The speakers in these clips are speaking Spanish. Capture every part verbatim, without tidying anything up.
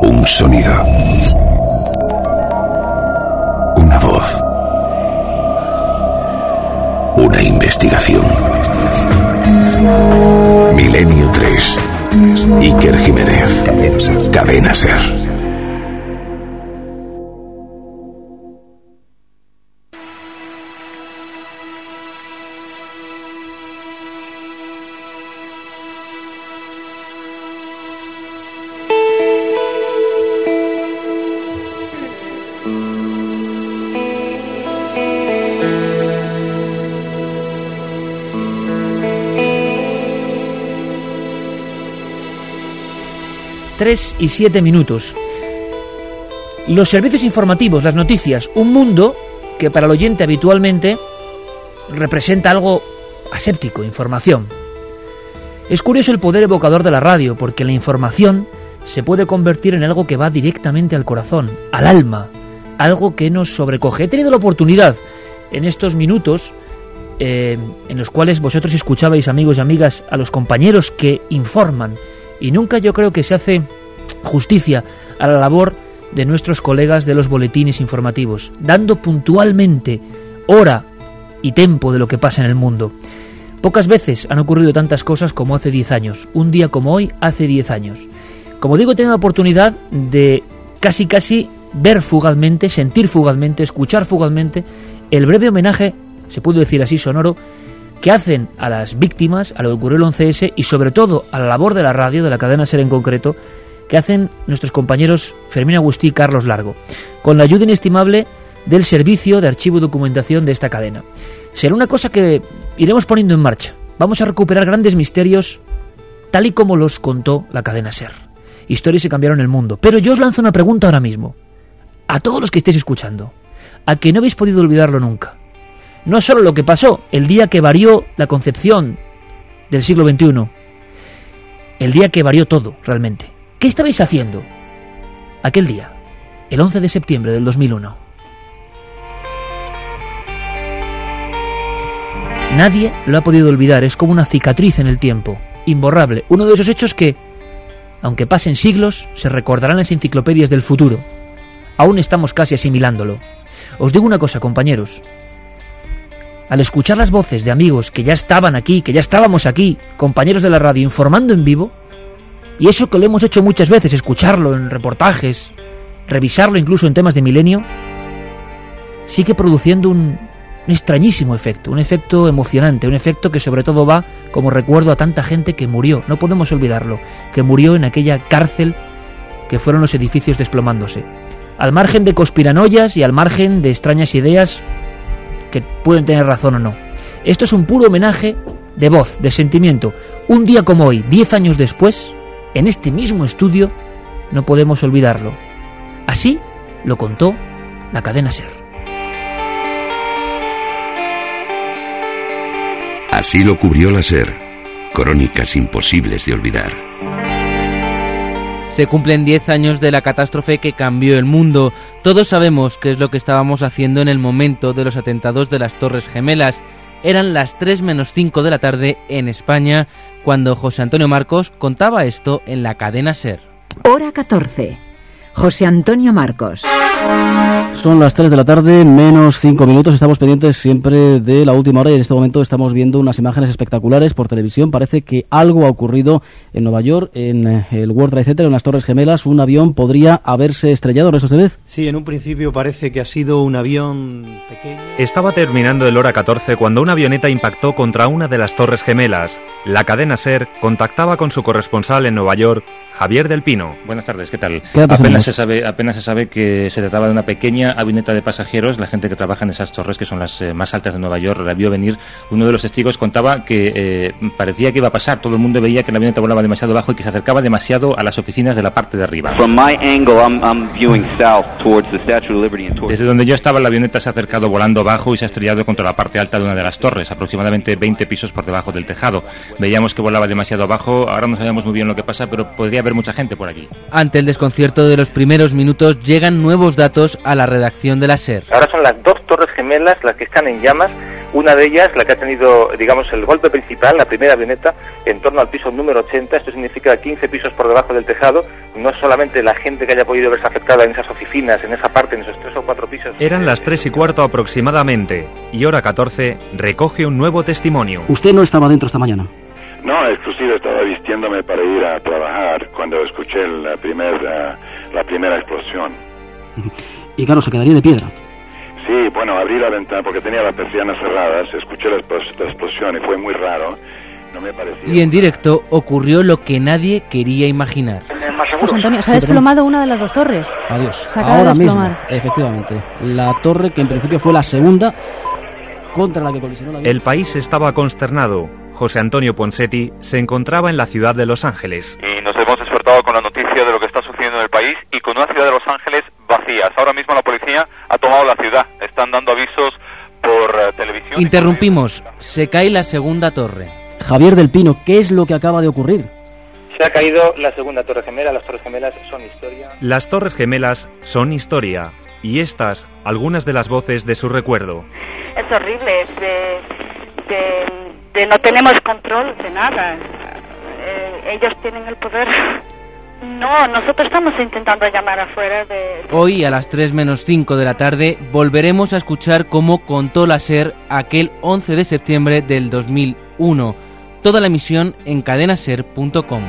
Un sonido. Una voz. Una investigación. Milenio tres. Iker Jiménez. Cadena Ser. Tres y siete minutos. Los servicios informativos, las noticias, un mundo que para el oyente habitualmente representa algo aséptico, información. Es curioso el poder evocador de la radio, porque la información se puede convertir en algo que va directamente al corazón, al alma, algo que nos sobrecoge. He tenido la oportunidad en estos minutos eh, en los cuales vosotros escuchabais, amigos y amigas, a los compañeros que informan. Y nunca yo creo que se hace justicia a la labor de nuestros colegas de los boletines informativos, dando puntualmente hora y tiempo de lo que pasa en el mundo. Pocas veces han ocurrido tantas cosas como hace diez años, un día como hoy hace diez años. Como digo, he tenido la oportunidad de casi casi ver fugazmente, sentir fugazmente, escuchar fugazmente el breve homenaje, se puede decir así sonoro, que hacen a las víctimas, a lo que ocurrió el once ese y sobre todo a la labor de la radio, de la cadena SER en concreto, que hacen nuestros compañeros Fermín Agustí y Carlos Largo, con la ayuda inestimable del servicio de archivo y documentación de esta cadena. Será una cosa que iremos poniendo en marcha. Vamos a recuperar grandes misterios tal y como los contó la cadena SER. Historias que cambiaron el mundo. Pero yo os lanzo una pregunta ahora mismo, a todos los que estéis escuchando, a que no habéis podido olvidarlo nunca. No solo lo que pasó el día que varió la concepción del siglo veintiuno, el día que varió todo realmente. ¿Qué estabais haciendo aquel día, el once de septiembre del dos mil uno? Nadie lo ha podido olvidar, es como una cicatriz en el tiempo, imborrable. Uno de esos hechos que, aunque pasen siglos, se recordarán en las enciclopedias del futuro. Aún estamos casi asimilándolo. Os digo una cosa, compañeros. Al escuchar las voces de amigos que ya estaban aquí, que ya estábamos aquí, compañeros de la radio, informando en vivo, y eso que lo hemos hecho muchas veces, escucharlo en reportajes, revisarlo incluso en temas de Milenio, sigue produciendo un, un extrañísimo efecto, un efecto emocionante, un efecto que sobre todo va como recuerdo a tanta gente que murió, no podemos olvidarlo, que murió en aquella cárcel que fueron los edificios desplomándose. Al margen de conspiranoias y al margen de extrañas ideas que pueden tener razón o no. Esto es un puro homenaje de voz, de sentimiento. Un día como hoy, diez años después, en este mismo estudio, no podemos olvidarlo. Así lo contó la cadena SER. Así lo cubrió la SER. Crónicas imposibles de olvidar. Se cumplen diez años de la catástrofe que cambió el mundo. Todos sabemos qué es lo que estábamos haciendo en el momento de los atentados de las Torres Gemelas. Eran las tres menos cinco de la tarde en España cuando José Antonio Marcos contaba esto en la cadena SER. Hora catorce. José Antonio Marcos. Son las tres de la tarde, menos cinco minutos. Estamos pendientes siempre de la última hora y en este momento estamos viendo unas imágenes espectaculares por televisión. Parece que algo ha ocurrido en Nueva York, en el World Trade Center, en las Torres Gemelas. Un avión podría haberse estrellado, ¿no es usted? Sí, en un principio parece que ha sido un avión pequeño. Estaba terminando el hora catorce cuando una avioneta impactó contra una de las Torres Gemelas. La cadena SER contactaba con su corresponsal en Nueva York, Javier del Pino. Buenas tardes, ¿qué tal? ¿Qué apenas se sabe, apenas se sabe que se trataba de una pequeña avioneta de pasajeros. La gente que trabaja en esas torres, que son las eh, más altas de Nueva York, la vio venir. Uno de los testigos contaba que eh, parecía que iba a pasar. Todo el mundo veía que la avioneta volaba demasiado bajo y que se acercaba demasiado a las oficinas de la parte de arriba. Desde donde yo estaba, la avioneta se ha acercado volando bajo y se ha estrellado contra la parte alta de una de las torres, aproximadamente veinte pisos por debajo del tejado. Veíamos que volaba demasiado bajo. Ahora no sabemos muy bien lo que pasa, pero podría haber mucha gente por allí. Ante el desconcierto de los primeros minutos, llegan nuevos datos a la redacción de la SER. Ahora son las dos torres gemelas las que están en llamas Una de ellas, la que ha tenido, digamos, el golpe principal, la primera avioneta, en torno al piso número ochenta. Esto significa quince pisos por debajo del tejado. No solamente la gente que haya podido verse afectada en esas oficinas, en esa parte, en esos tres o cuatro pisos. Eran las tres y cuarto aproximadamente, y Hora catorce recoge un nuevo testimonio. ¿Usted no estaba dentro esta mañana? No, inclusive estaba vistiéndome para ir a trabajar cuando escuché la, primer, uh, la primera explosión. Y claro, se quedaría de piedra. Sí, bueno, abrí la ventana porque tenía las persianas cerradas, escuché la, la explosión y fue muy raro. No me parecía. Y en directo ocurrió lo que nadie quería imaginar. José Antonio, se ha desplomado una de las dos torres. Adiós. Se acaba Ahora de mismo, desplomar. efectivamente. La torre que en principio fue la segunda contra la que colisionó la avión. El país estaba consternado. José Antonio Ponseti se encontraba en la ciudad de Los Ángeles. Y nos hemos despertado con la noticia de lo que está sucediendo en el país y con una ciudad de Los Ángeles vacías. Ahora mismo la policía ha tomado la ciudad. Están dando avisos por uh, televisión. Interrumpimos. Se cae la segunda torre. Javier del Pino, ¿qué es lo que acaba de ocurrir? Se ha caído la segunda Torre Gemela. Las Torres Gemelas son historia. Las Torres Gemelas son historia. Y estas, algunas de las voces de su recuerdo. Es horrible, es de, de, de no tenemos control de nada. Eh, ellos tienen el poder. No, nosotros estamos intentando llamar afuera de... Hoy, a las tres menos cinco de la tarde, volveremos a escuchar cómo contó la SER aquel once de septiembre del dos mil uno. Toda la emisión en cadena ser punto com.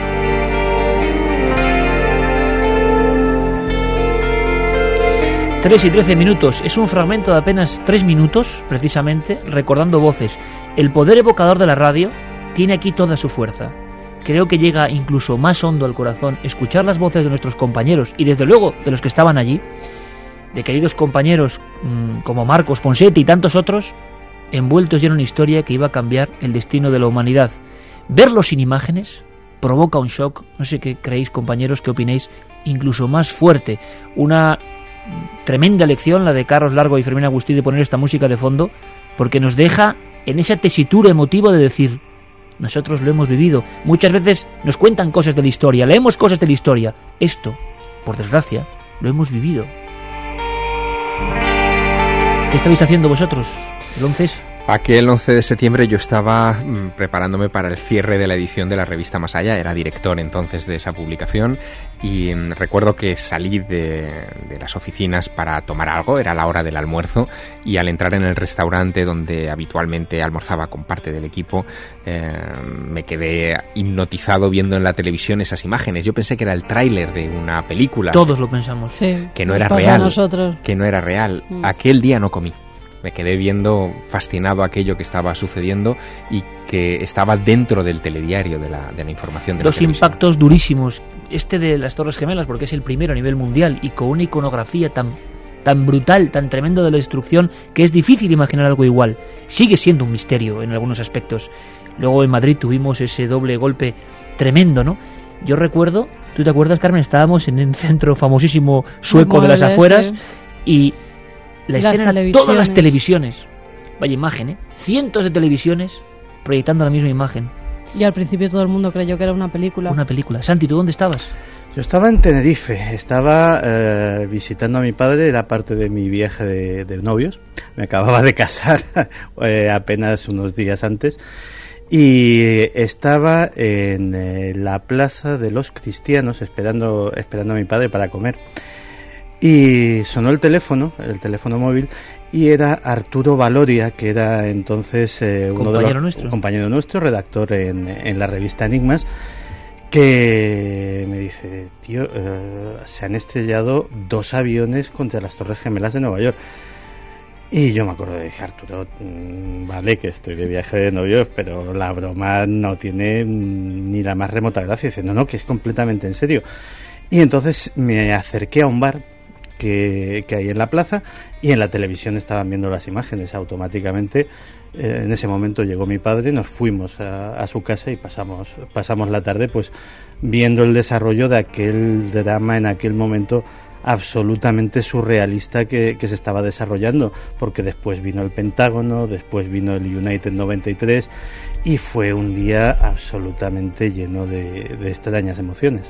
Tres y trece minutos. Es un fragmento de apenas tres minutos, precisamente, recordando voces. El poder evocador de la radio tiene aquí toda su fuerza. Creo que llega incluso más hondo al corazón escuchar las voces de nuestros compañeros y desde luego de los que estaban allí, de queridos compañeros mmm, como Marcos Ponseti y tantos otros, envueltos ya en una historia que iba a cambiar el destino de la humanidad. Verlos sin imágenes provoca un shock, no sé qué creéis, compañeros, qué opinéis, incluso más fuerte. Una tremenda lección la de Carlos Largo y Fermín Agustí de poner esta música de fondo, porque nos deja en esa tesitura emotiva de decir: nosotros lo hemos vivido. Muchas veces nos cuentan cosas de la historia, leemos cosas de la historia. Esto, por desgracia, lo hemos vivido. ¿Qué estabais haciendo vosotros el once? Aquel once de septiembre yo estaba mmm, preparándome para el cierre de la edición de la revista Más Allá. Era director entonces de esa publicación y mmm, recuerdo que salí de, de las oficinas para tomar algo, era la hora del almuerzo, y al entrar en el restaurante donde habitualmente almorzaba con parte del equipo, eh, me quedé hipnotizado viendo en la televisión esas imágenes. Yo pensé que era el tráiler de una película. Todos lo pensamos. Sí, que no era pasa real. A nosotros. Que no era real. Mm. Aquel día no comí. Me quedé viendo, fascinado aquello que estaba sucediendo y que estaba dentro del telediario de la, de la información de Dos la televisión. Impactos durísimos. Este de las Torres Gemelas, porque es el primero a nivel mundial y con una iconografía tan, tan brutal, tan tremendo de la destrucción, que es difícil imaginar algo igual. Sigue siendo un misterio en algunos aspectos. Luego en Madrid tuvimos ese doble golpe tremendo, ¿no? Yo recuerdo, ¿tú te acuerdas, Carmen? Estábamos en un centro famosísimo sueco de las afueras, sí, y la escena era todas las televisiones. Vaya imagen, ¿eh? Cientos de televisiones proyectando la misma imagen. Y al principio todo el mundo creyó que era una película. Una película. Santi, ¿tú dónde estabas? Yo estaba en Tenerife, estaba eh, visitando a mi padre, era parte de mi viaje de, de novios. Me acababa de casar eh, apenas unos días antes. Y estaba en eh, la Plaza de los Cristianos esperando, esperando a mi padre para comer. Y sonó el teléfono, el teléfono móvil, y era Arturo Valoria, que era entonces eh, uno compañero de los nuestro. compañero nuestro, redactor en, en la revista Enigmas, que me dice: tío, eh, se han estrellado dos aviones contra las Torres Gemelas de Nueva York. Y yo me acuerdo de dije: Arturo, mmm, vale, que estoy de viaje de novios, pero la broma no tiene mmm, ni la más remota gracia. Y dice: no, no, que es completamente en serio. Y entonces me acerqué a un bar que, que hay en la plaza, y en la televisión estaban viendo las imágenes automáticamente. Eh, en ese momento llegó mi padre, nos fuimos a, a su casa y pasamos, pasamos la tarde pues viendo el desarrollo de aquel drama en aquel momento absolutamente surrealista que, que se estaba desarrollando, porque después vino el Pentágono, después vino el United noventa y tres, y fue un día absolutamente lleno de, de extrañas emociones.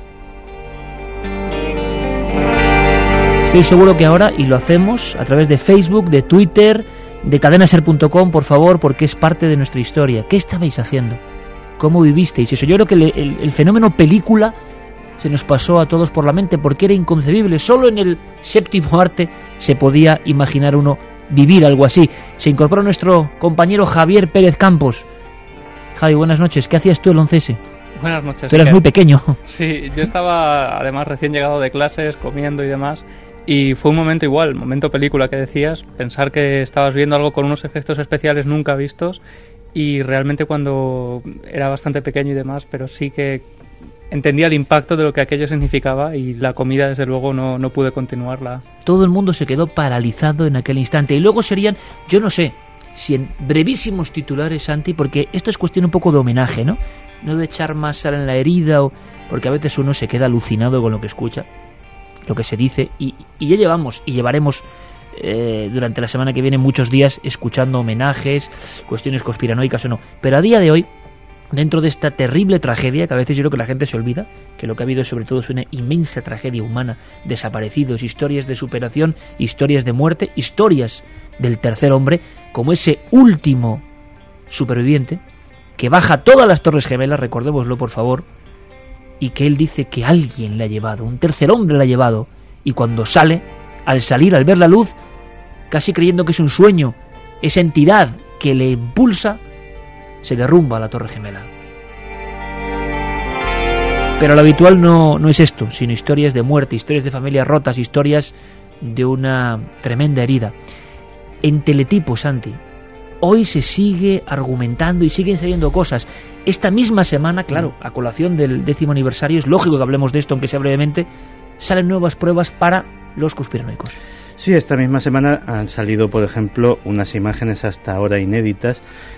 Estoy seguro que ahora, y lo hacemos a través de Facebook, de Twitter de cadena ser punto com, por favor, porque es parte de nuestra historia. ¿Qué estabais haciendo? ¿Cómo vivisteis eso? Yo creo que el, el, el fenómeno película se nos pasó a todos por la mente porque era inconcebible. Solo en el séptimo arte se podía imaginar uno vivir algo así. Se incorpora nuestro compañero Javier Pérez Campos. Javi, buenas noches. ¿Qué hacías tú el once ese? Buenas noches. Tú eras muy pequeño. Sí, yo estaba además recién llegado de clases, comiendo y demás, y fue un momento igual, momento película que decías, pensar que estabas viendo algo con unos efectos especiales nunca vistos, y realmente cuando era bastante pequeño y demás, pero sí que entendía el impacto de lo que aquello significaba, y la comida desde luego no, no pude continuarla. Todo el mundo se quedó paralizado en aquel instante, y luego serían, yo no sé, si en brevísimos titulares, Santi, porque esto es cuestión un poco de homenaje, ¿no? No de echar más sal en la herida, o porque a veces uno se queda alucinado con lo que escucha, lo que se dice, y, y ya llevamos y llevaremos eh, durante la semana que viene muchos días escuchando homenajes, cuestiones conspiranoicas o no, pero a día de hoy, dentro de esta terrible tragedia, que a veces yo creo que la gente se olvida, que lo que ha habido sobre todo es una inmensa tragedia humana, desaparecidos, historias de superación, historias de muerte, historias del tercer hombre, como ese último superviviente que baja todas las Torres Gemelas, recordémoslo por favor, y que él dice que alguien le ha llevado, un tercer hombre le ha llevado, y cuando sale, al salir, al ver la luz, casi creyendo que es un sueño, esa entidad que le impulsa, se derrumba la Torre Gemela. Pero lo habitual no, no es esto, sino historias de muerte, historias de familias rotas, historias de una tremenda herida. En Teletipo, Santi, hoy se sigue argumentando y siguen saliendo cosas. Esta misma semana, claro, a colación del décimo aniversario, es lógico que hablemos de esto, aunque sea brevemente, salen nuevas pruebas para los conspiranoicos. Sí, esta misma semana han salido, por ejemplo, unas imágenes hasta ahora inéditas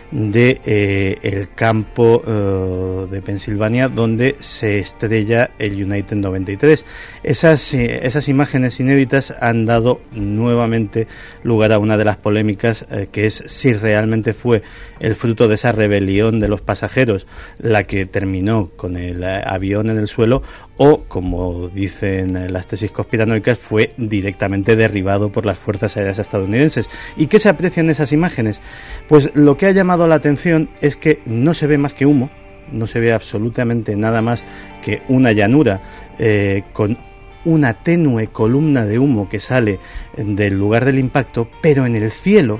de eh, el campo eh, de Pensilvania donde se estrella el United noventa y tres. Esas, eh, esas imágenes inéditas han dado nuevamente lugar a una de las polémicas, eh, que es si realmente fue el fruto de esa rebelión de los pasajeros la que terminó con el eh, avión en el suelo, o, como dicen las tesis conspiranoicas, fue directamente derribado por las fuerzas aéreas estadounidenses. ¿Y qué se aprecia en esas imágenes? Pues lo que ha llamado la atención es que no se ve más que humo, no se ve absolutamente nada más que una llanura eh, con una tenue columna de humo que sale del lugar del impacto, pero en el cielo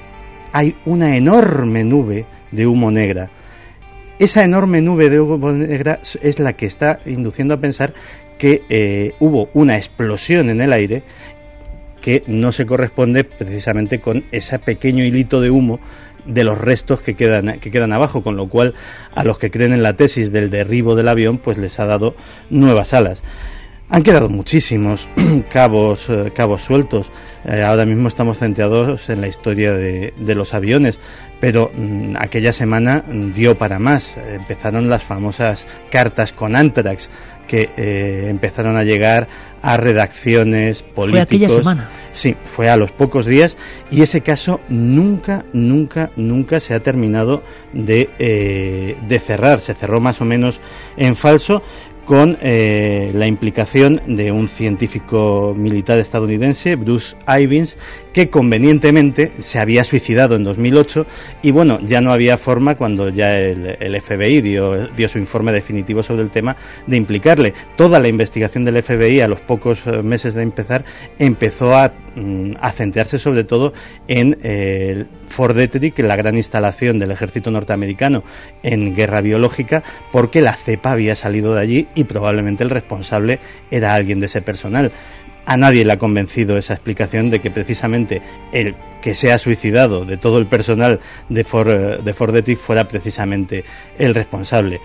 hay una enorme nube de humo negra. Esa enorme nube de humo negra es la que está induciendo a pensar que eh, hubo una explosión en el aire que no se corresponde precisamente con ese pequeño hilito de humo de los restos que quedan, que quedan abajo, con lo cual a los que creen en la tesis del derribo del avión pues les ha dado nuevas alas. Han quedado muchísimos cabos, eh, cabos sueltos. Eh, ahora mismo estamos centrados en la historia de, de los aviones, pero mmm, aquella semana dio para más. Empezaron las famosas cartas con Anthrax que eh, empezaron a llegar a redacciones políticos. ¿Fue aquella semana? Sí, fue a los pocos días, y ese caso nunca, nunca, nunca se ha terminado de, eh, de cerrar. Se cerró más o menos en falso, con eh, la implicación de un científico militar estadounidense, Bruce Ivins, que convenientemente se había suicidado en dos mil ocho, y bueno, ya no había forma, cuando ya el, el F B I dio, dio su informe definitivo sobre el tema, de implicarle. Toda la investigación del F B I, a los pocos meses de empezar, empezó a, a centrarse sobre todo en eh, Fort Detrick, la gran instalación del ejército norteamericano en guerra biológica, porque la cepa había salido de allí y probablemente el responsable era alguien de ese personal. A nadie le ha convencido esa explicación de que precisamente el que se ha suicidado de todo el personal de Fort, de Fort Detrick fuera precisamente el responsable.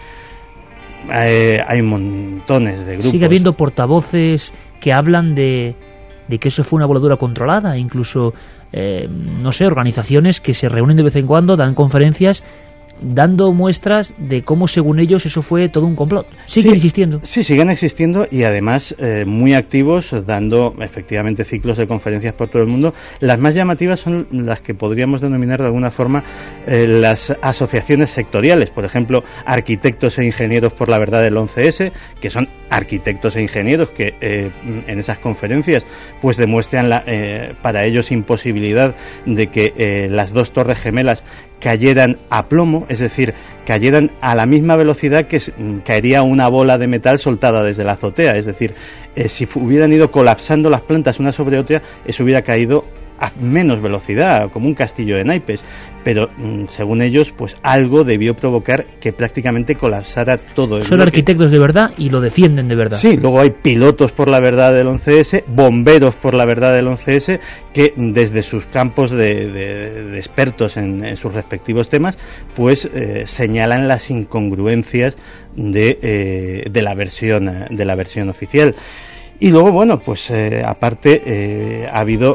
Eh, hay montones de grupos. Sigue habiendo portavoces que hablan de, de que eso fue una voladura controlada, incluso, eh, no sé, organizaciones que se reúnen de vez en cuando, dan conferencias dando muestras de cómo, según ellos, eso fue todo un complot. Siguen sí, existiendo. Sí, siguen existiendo y además eh, muy activos, dando efectivamente ciclos de conferencias por todo el mundo. Las más llamativas son las que podríamos denominar de alguna forma eh, las asociaciones sectoriales. Por ejemplo, Arquitectos e Ingenieros por la Verdad del once ese, que son arquitectos e ingenieros que eh, en esas conferencias pues demuestran la, eh, para ellos imposibilidad de que eh, las dos torres gemelas cayeran a plomo, es decir, cayeran a la misma velocidad que caería una bola de metal soltada desde la azotea. Es decir, eh, si hubieran ido colapsando las plantas una sobre otra, eso hubiera caído a menos velocidad, como un castillo de naipes, pero mm, según ellos, pues algo debió provocar que prácticamente colapsara todo el Son bloque. arquitectos de verdad y lo defienden de verdad. Sí, luego hay pilotos por la verdad del once ese, bomberos por la verdad del once ese, que desde sus campos de, de, de expertos en, en sus respectivos temas, pues eh, señalan las incongruencias de, eh, de la versión de la versión oficial. Y luego, bueno, pues eh, aparte eh, ha habido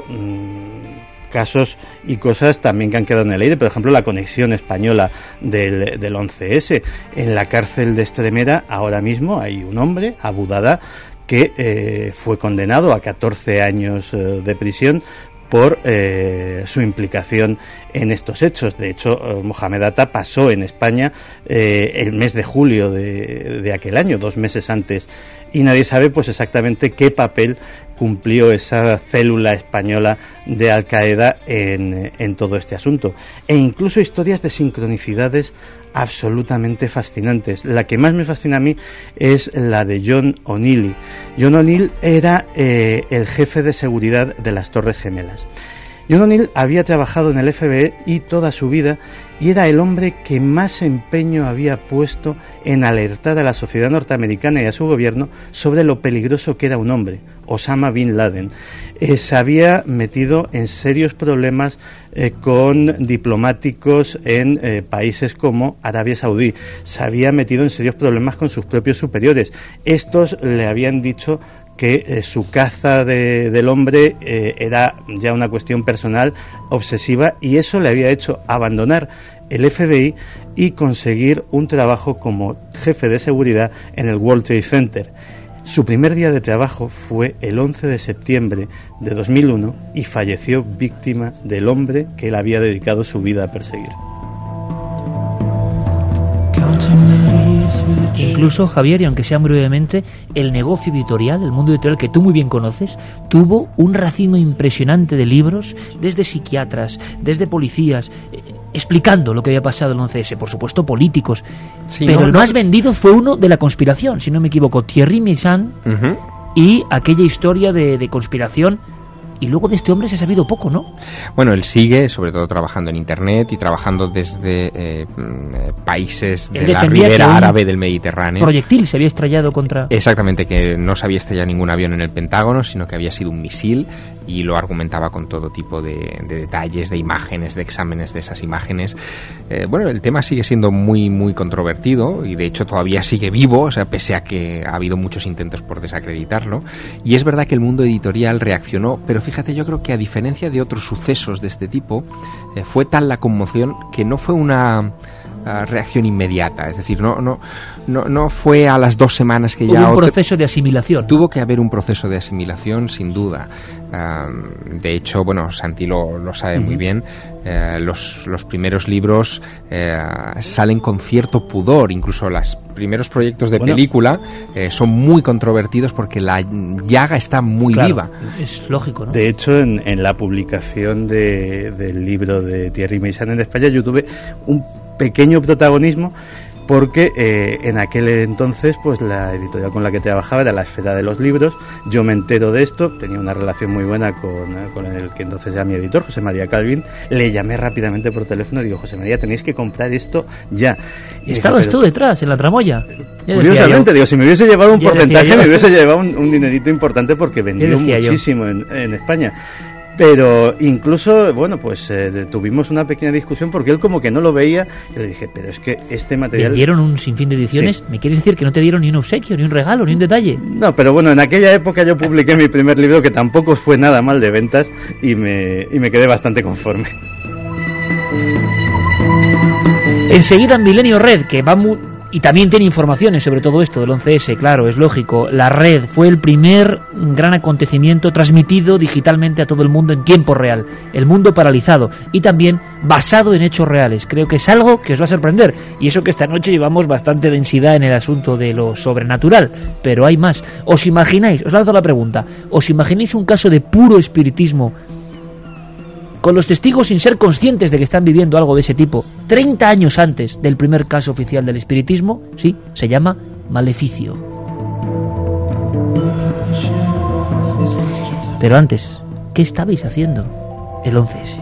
mmm, casos y cosas también que han quedado en el aire. Por ejemplo, la conexión española del, del once ese. En la cárcel de Extremera ahora mismo hay un hombre, Abu Dada, que eh, fue condenado a catorce años eh, de prisión por eh, su implicación en estos hechos. De hecho, eh, Mohamed Atta pasó en España eh, el mes de julio de, de aquel año, dos meses antes, y nadie sabe pues exactamente qué papel cumplió esa célula española de Al Qaeda en, en todo este asunto. E incluso historias de sincronicidades absolutamente fascinantes. La que más me fascina a mí es la de John O'Neill. John O'Neill era eh, el jefe de seguridad de las Torres Gemelas. John O'Neill había trabajado en el F B I toda su vida y era el hombre que más empeño había puesto en alertar a la sociedad norteamericana y a su gobierno sobre lo peligroso que era un hombre, Osama Bin Laden. Eh, se había metido en serios problemas eh, con diplomáticos en eh, países como Arabia Saudí. Se había metido en serios problemas con sus propios superiores. Estos le habían dicho que eh, su caza de, del hombre eh, era ya una cuestión personal, obsesiva, y eso le había hecho abandonar el F B I y conseguir un trabajo como jefe de seguridad en el World Trade Center. Su primer día de trabajo fue el once de septiembre de dos mil uno y falleció víctima del hombre que él había dedicado su vida a perseguir. Incluso, Javier, y aunque sea muy brevemente, el negocio editorial, el mundo editorial que tú muy bien conoces, tuvo un racimo impresionante de libros, desde psiquiatras, desde policías, eh, explicando lo que había pasado el once ese, por supuesto políticos, sí, pero no, el no. más vendido fue uno de la conspiración, si no me equivoco, Thierry Meyssan, Uh-huh. y aquella historia de, de conspiración. Y luego de este hombre se ha sabido poco, ¿no? Bueno, él sigue, sobre todo trabajando en Internet y trabajando desde eh, países de Él la defendía que ribera un árabe del Mediterráneo. Proyectil se había estrellado contra... Exactamente, que no se había estrellado ningún avión en el Pentágono, sino que había sido un misil, y lo argumentaba con todo tipo de, de detalles, de imágenes, de exámenes de esas imágenes. Eh, bueno, el tema sigue siendo muy, muy controvertido, y de hecho todavía sigue vivo, o sea, pese a que ha habido muchos intentos por desacreditarlo. Y es verdad que el mundo editorial reaccionó, pero fíjate, yo creo que a diferencia de otros sucesos de este tipo, eh, fue tal la conmoción que no fue una uh, reacción inmediata. Es decir, no, no, no, no fue a las dos semanas que ya... Hubo un otro... proceso de asimilación. Tuvo que haber un proceso de asimilación, sin duda. Uh, de hecho, bueno, Santi lo, lo sabe uh-huh. muy bien. Uh, los, los primeros libros uh, salen con cierto pudor, incluso los primeros proyectos de bueno, película uh, son muy controvertidos porque la llaga está muy claro, viva. Es lógico, ¿no? De hecho, en, en la publicación de, del libro de Thierry Meyssan en España, yo tuve un pequeño protagonismo porque eh, en aquel entonces pues la editorial con la que trabajaba era La Esfera de los Libros. Yo me entero de esto, tenía una relación muy buena con, con el que entonces era mi editor, José María Calvin. Le llamé rápidamente por teléfono y digo, José María, tenéis que comprar esto ya. Y estabas tú detrás, en la tramoya. Ya curiosamente, digo, si me hubiese llevado un ya porcentaje, me hubiese llevado un, un dinerito importante porque vendió muchísimo en, en España. Pero incluso, bueno, pues eh, tuvimos una pequeña discusión porque él como que no lo veía. Yo le dije, pero es que este material... ¿Vendieron un sinfín de ediciones? Sí. ¿Me quieres decir que no te dieron ni un obsequio, ni un regalo, ni un detalle? No, pero bueno, en aquella época yo publiqué mi primer libro que tampoco fue nada mal de ventas y me, y me quedé bastante conforme. Enseguida Milenio Red, que va muy... y también tiene informaciones sobre todo esto del once ese, claro, es lógico. La red fue el primer gran acontecimiento transmitido digitalmente a todo el mundo en tiempo real. El mundo paralizado y también basado en hechos reales. Creo que es algo que os va a sorprender. Y eso que esta noche llevamos bastante densidad en el asunto de lo sobrenatural. Pero hay más. ¿Os imagináis? Os lanzo la pregunta. ¿Os imagináis un caso de puro espiritismo con los testigos sin ser conscientes de que están viviendo algo de ese tipo, treinta años antes del primer caso oficial del espiritismo? Sí, se llama Maleficio. Pero antes, ¿qué estabais haciendo el once ese?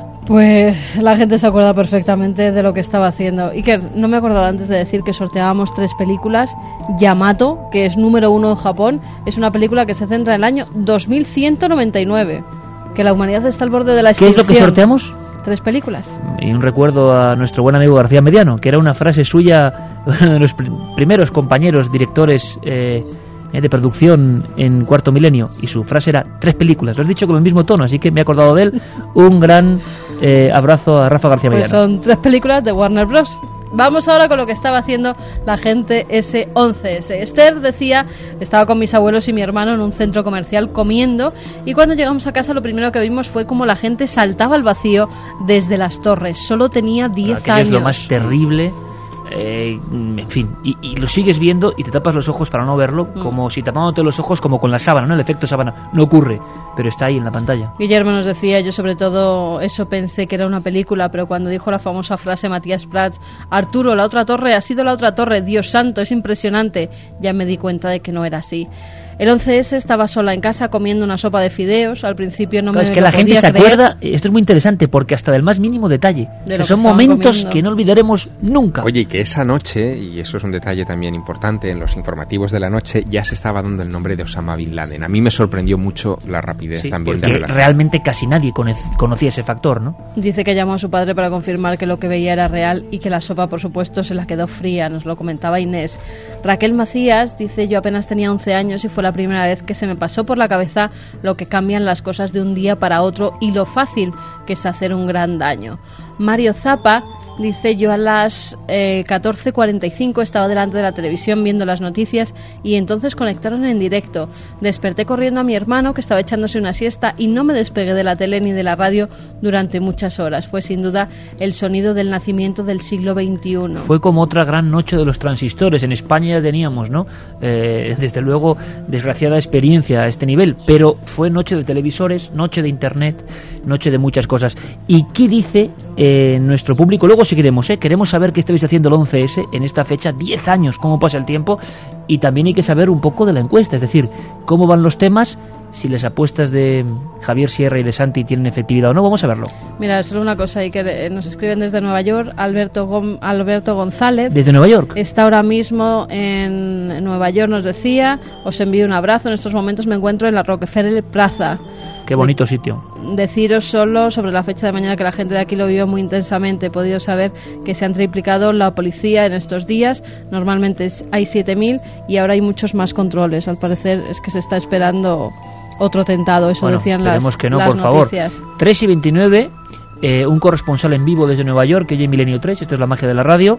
Pues la gente se acuerda perfectamente de lo que estaba haciendo. Y que no me acordaba antes de decir que sorteábamos tres películas. Yamato, que es número uno en Japón, es una película que se centra en el año dos mil ciento noventa y nueve. Que la humanidad está al borde de la extinción. ¿Qué es lo que sorteamos? Tres películas. Y un recuerdo a nuestro buen amigo García Mediano, que era una frase suya, uno de los pr- primeros compañeros directores eh, de producción en Cuarto Milenio, y su frase era tres películas. Lo has dicho con el mismo tono, así que me he acordado de él. Un gran eh, abrazo a Rafa García Pues Mediano. son tres películas de Warner Bros. Vamos ahora con lo que estaba haciendo la gente ese once ese. Esther decía, estaba con mis abuelos y mi hermano en un centro comercial comiendo, y cuando llegamos a casa lo primero que vimos fue como la gente saltaba al vacío desde las torres. Solo tenía diez Aquello años. Es lo más terrible. Eh, en fin, y, y lo sigues viendo y te tapas los ojos para no verlo, mm. como si tapándote los ojos como con la sábana, ¿no? El efecto sábana no ocurre, pero está ahí en la pantalla. Guillermo nos decía, yo sobre todo eso pensé que era una película, pero cuando dijo la famosa frase Matías Prats, Arturo, la otra torre, ha sido la otra torre, Dios santo, es impresionante, ya me di cuenta de que no era así. El once ese estaba sola en casa comiendo una sopa de fideos. Al principio no claro, me es que lo la gente se creer. acuerda. Esto es muy interesante porque hasta del más mínimo detalle, De o sea, lo son que momentos comiendo. que no olvidaremos nunca. Oye, y que esa noche, y eso es un detalle también importante, en los informativos de la noche ya se estaba dando el nombre de Osama Bin Laden. A mí me sorprendió mucho la rapidez Sí, también de porque relación. realmente casi nadie conoc- conocía ese factor, ¿no? Dice que llamó a su padre para confirmar que lo que veía era real y que la sopa, por supuesto, se la quedó fría. Nos lo comentaba Inés. Raquel Macías dice, yo apenas tenía once años y fue la primera vez que se me pasó por la cabeza lo que cambian las cosas de un día para otro y lo fácil que es hacer un gran daño. Mario Zapa dice, yo a las eh, catorce cuarenta y cinco estaba delante de la televisión viendo las noticias y entonces conectaron en directo. Desperté corriendo a mi hermano que estaba echándose una siesta y no me despegué de la tele ni de la radio durante muchas horas. Fue sin duda el sonido del nacimiento del siglo veintiuno. Fue como otra gran noche de los transistores. En España ya teníamos, ¿no? Eh, desde luego, desgraciada experiencia a este nivel, pero fue noche de televisores, noche de internet, noche de muchas cosas. ¿Y qué dice eh, nuestro público? Luego seguiremos, ¿eh? Queremos saber qué estáis haciendo el once ese en esta fecha, diez años, cómo pasa el tiempo, y también hay que saber un poco de la encuesta, es decir, cómo van los temas, si las apuestas de Javier Sierra y de Santi tienen efectividad o no. Vamos a verlo. Mira, solo una cosa, y que nos escriben desde Nueva York, Alberto, Gon- Alberto González. ¿Desde Nueva York? Está ahora mismo en Nueva York, nos decía, os envío un abrazo, en estos momentos me encuentro en la Rockefeller Plaza. Qué bonito sitio. Deciros solo sobre la fecha de mañana que la gente de aquí lo vivió muy intensamente. He podido saber que se han triplicado la policía en estos días. Normalmente hay siete mil y ahora hay muchos más controles. Al parecer es que se está esperando otro atentado. Eso bueno, decían las, esperemos que no, las por noticias. favor. tres y veintinueve, eh, un corresponsal en vivo desde Nueva York, que es Milenio tres. Esto es la magia de la radio.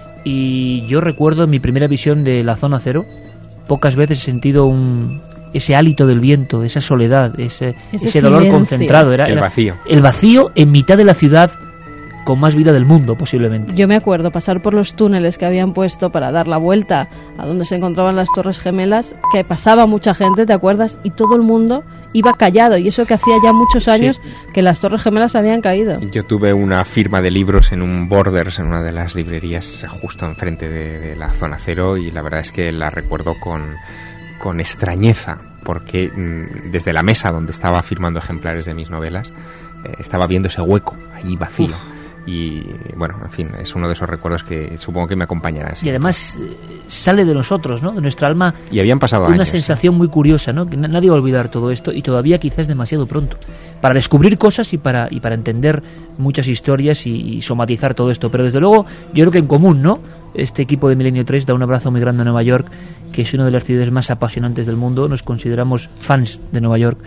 Y yo recuerdo en mi primera visión de la Zona Cero, pocas veces he sentido un... ese hálito del viento, esa soledad, ese, ese, ese dolor silencio. concentrado. Era, el era vacío. El vacío en mitad de la ciudad con más vida del mundo, posiblemente. Yo me acuerdo pasar por los túneles que habían puesto para dar la vuelta a donde se encontraban las Torres Gemelas, que pasaba mucha gente, ¿te acuerdas? Y todo el mundo iba callado, y eso que hacía ya muchos años sí. que las Torres Gemelas habían caído. Yo tuve una firma de libros en un Borders, en una de las librerías justo enfrente de, de la Zona Cero, y la verdad es que la recuerdo con, con extrañeza, porque mmm, desde la mesa donde estaba firmando ejemplares de mis novelas, eh, estaba viendo ese hueco ahí vacío. Uf. Y bueno, en fin, es uno de esos recuerdos que supongo que me acompañarán siempre. Y además eh, sale de nosotros, ¿no? De nuestra alma. Y habían pasado una años. sensación muy curiosa, ¿no? Que nadie va a olvidar todo esto, y todavía quizás demasiado pronto para descubrir cosas y para y para entender muchas historias y, y somatizar todo esto. Pero desde luego, yo creo que en común, ¿no? Este equipo de Milenio tres da un abrazo muy grande a Nueva York, que es una de las ciudades más apasionantes del mundo. Nos consideramos fans de Nueva York.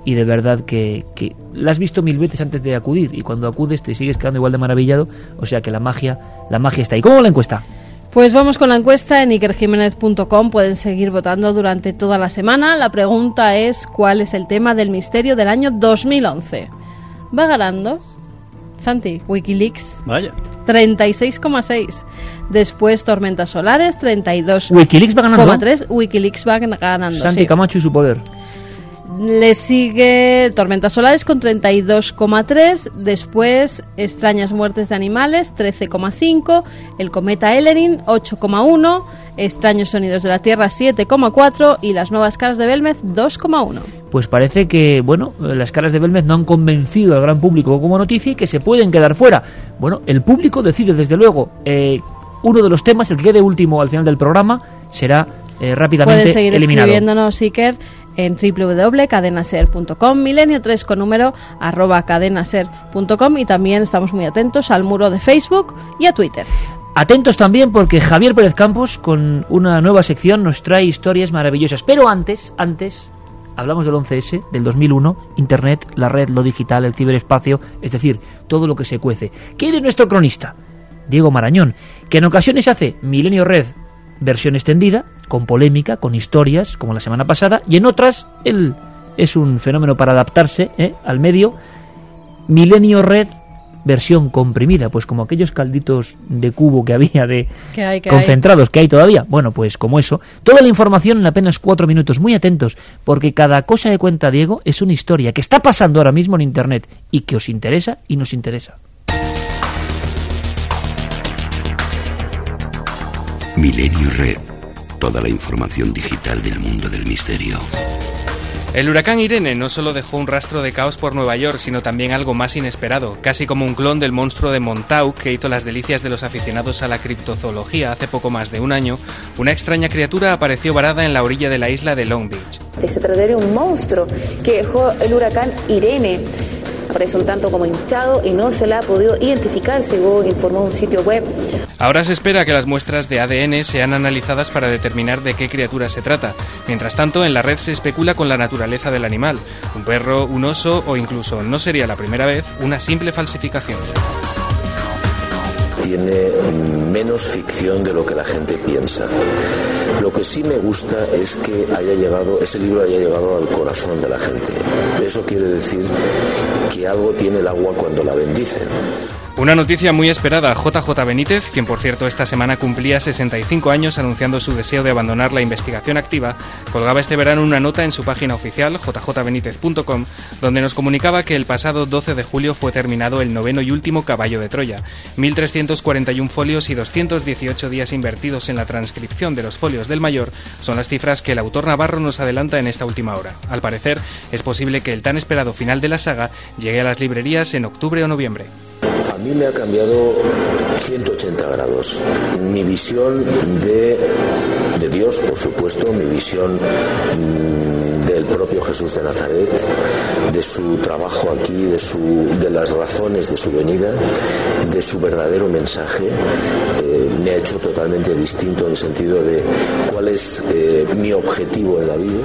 y de verdad que, que la has visto mil veces antes de acudir, y cuando acudes te sigues quedando igual de maravillado, o sea que la magia, la magia está ahí. ¿Cómo va la encuesta? Pues vamos con la encuesta en iker jiménez punto com. Pueden seguir votando durante toda la semana. La pregunta es: ¿cuál es el tema del misterio del año dos mil once? Va ganando Santi, Wikileaks. Vaya. treinta y seis coma seis. Después Tormentas Solares, treinta y dos. Wikileaks va ganando. tres. Wikileaks va ganando. Santi sí. Camacho y su poder. Le sigue Tormentas Solares con treinta y dos coma tres, después Extrañas Muertes de Animales, trece coma cinco, el cometa Ellerin, ocho coma uno, Extraños Sonidos de la Tierra, siete coma cuatro y Las Nuevas Caras de Belmez, dos coma uno. Pues parece que, bueno, las caras de Belmez no han convencido al gran público como noticia y que se pueden quedar fuera. Bueno, el público decide, desde luego. Eh, uno de los temas, el que quede último al final del programa, será eh, rápidamente Pueden seguir eliminado. escribiéndonos, Iker, en doble u doble u doble punto cadenaser punto com, milenio tres con número arroba cadenaser punto com, y también estamos muy atentos al muro de Facebook y a Twitter. Atentos también porque Javier Pérez Campos, con una nueva sección, nos trae historias maravillosas. Pero antes, antes, hablamos del once ese, del dos mil uno, Internet, la red, lo digital, el ciberespacio, es decir, todo lo que se cuece. ¿Qué hay de nuestro cronista? Diego Marañón, que en ocasiones hace Milenio Red versión extendida, con polémica, con historias, como la semana pasada, y en otras él es un fenómeno para adaptarse ¿eh? al medio. Milenio Red versión comprimida, pues como aquellos calditos de cubo que había de que hay, que concentrados hay. que hay todavía. Bueno, pues como eso, toda la información en apenas cuatro minutos. Muy atentos, porque cada cosa que cuenta Diego es una historia que está pasando ahora mismo en Internet y que os interesa y nos interesa. Milenio Red, toda la información digital del mundo del misterio. El huracán Irene no solo dejó un rastro de caos por Nueva York, sino también algo más inesperado, casi como un clon del monstruo de Montauk que hizo las delicias de los aficionados a la criptozoología hace poco más de un año. Una extraña criatura apareció varada en la orilla de la isla de Long Beach. Se trata de un monstruo que dejó el huracán Irene. Aparece un tanto como hinchado y no se la ha podido identificar, según informó un sitio web. Ahora se espera que las muestras de A D N sean analizadas para determinar de qué criatura se trata. Mientras tanto, en la red se especula con la naturaleza del animal. Un perro, un oso o incluso, no sería la primera vez, una simple falsificación. Tiene menos ficción de lo que la gente piensa. Lo que sí me gusta es que haya llegado, ese libro haya llegado al corazón de la gente. Eso quiere decir que algo tiene el agua cuando la bendicen. Una noticia muy esperada. J J Benítez, quien por cierto esta semana cumplía sesenta y cinco años anunciando su deseo de abandonar la investigación activa, colgaba este verano una nota en su página oficial, j j benítez punto com, donde nos comunicaba que el pasado doce de julio fue terminado el noveno y último Caballo de Troya. mil trescientos cuarenta y uno folios y doscientos dieciocho días invertidos en la transcripción de los folios del mayor son las cifras que el autor navarro nos adelanta en esta última hora. Al parecer, es posible que el tan esperado final de la saga llegue a las librerías en octubre o noviembre. A mí me ha cambiado ciento ochenta grados. Mi visión de, de Dios, por supuesto, mi visión mmm, del propio Jesús de Nazaret, de su trabajo aquí, de, su, de las razones de su venida, de su verdadero mensaje, eh, me ha hecho totalmente distinto en el sentido de cuál es eh, mi objetivo en la vida.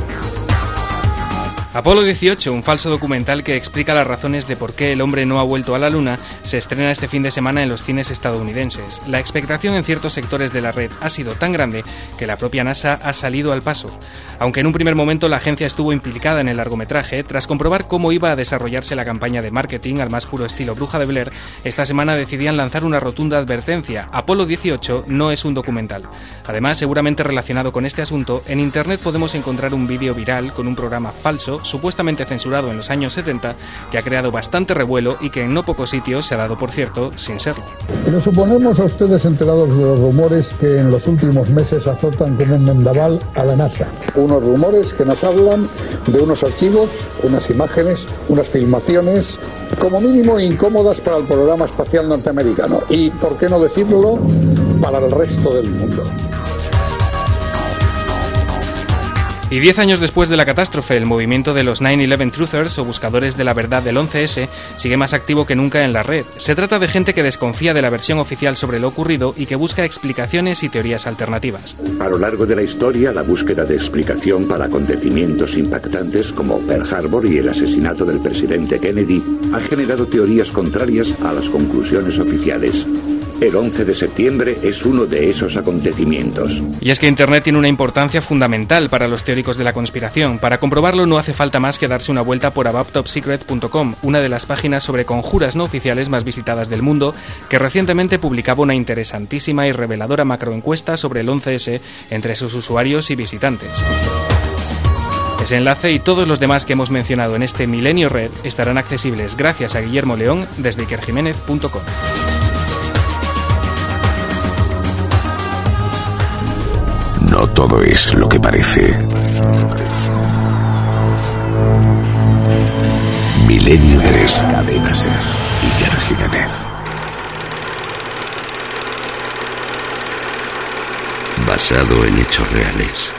Apolo dieciocho, un falso documental que explica las razones de por qué el hombre no ha vuelto a la Luna, se estrena este fin de semana en los cines estadounidenses. La expectación en ciertos sectores de la red ha sido tan grande que la propia NASA ha salido al paso. Aunque en un primer momento la agencia estuvo implicada en el largometraje, tras comprobar cómo iba a desarrollarse la campaña de marketing al más puro estilo Bruja de Blair, esta semana decidían lanzar una rotunda advertencia: Apolo dieciocho no es un documental. Además, seguramente relacionado con este asunto, en internet podemos encontrar un vídeo viral con un programa falso, supuestamente censurado en los años setenta, que ha creado bastante revuelo y que en no pocos sitios se ha dado, por cierto, sin serlo. Pero suponemos a ustedes enterados de los rumores que en los últimos meses azotan como un vendaval a la NASA. Unos rumores que nos hablan de unos archivos, unas imágenes, unas filmaciones, como mínimo incómodas para el programa espacial norteamericano y, por qué no decirlo, para el resto del mundo. Y diez años después de la catástrofe, el movimiento de los nueve once Truthers, o buscadores de la verdad del once ese, sigue más activo que nunca en la red. Se trata de gente que desconfía de la versión oficial sobre lo ocurrido y que busca explicaciones y teorías alternativas. A lo largo de la historia, la búsqueda de explicación para acontecimientos impactantes como Pearl Harbor y el asesinato del presidente Kennedy ha generado teorías contrarias a las conclusiones oficiales. El once de septiembre es uno de esos acontecimientos. Y es que Internet tiene una importancia fundamental para los teóricos de la conspiración. Para comprobarlo no hace falta más que darse una vuelta por about top secret punto com, una de las páginas sobre conjuras no oficiales más visitadas del mundo, que recientemente publicaba una interesantísima y reveladora macroencuesta sobre el once ese entre sus usuarios y visitantes. Ese enlace y todos los demás que hemos mencionado en este Milenio Red estarán accesibles gracias a Guillermo León desde iker jiménez punto com. No todo es lo que parece. Milenio tres, Cadena Ser, Iker Jiménez. Basado en hechos reales.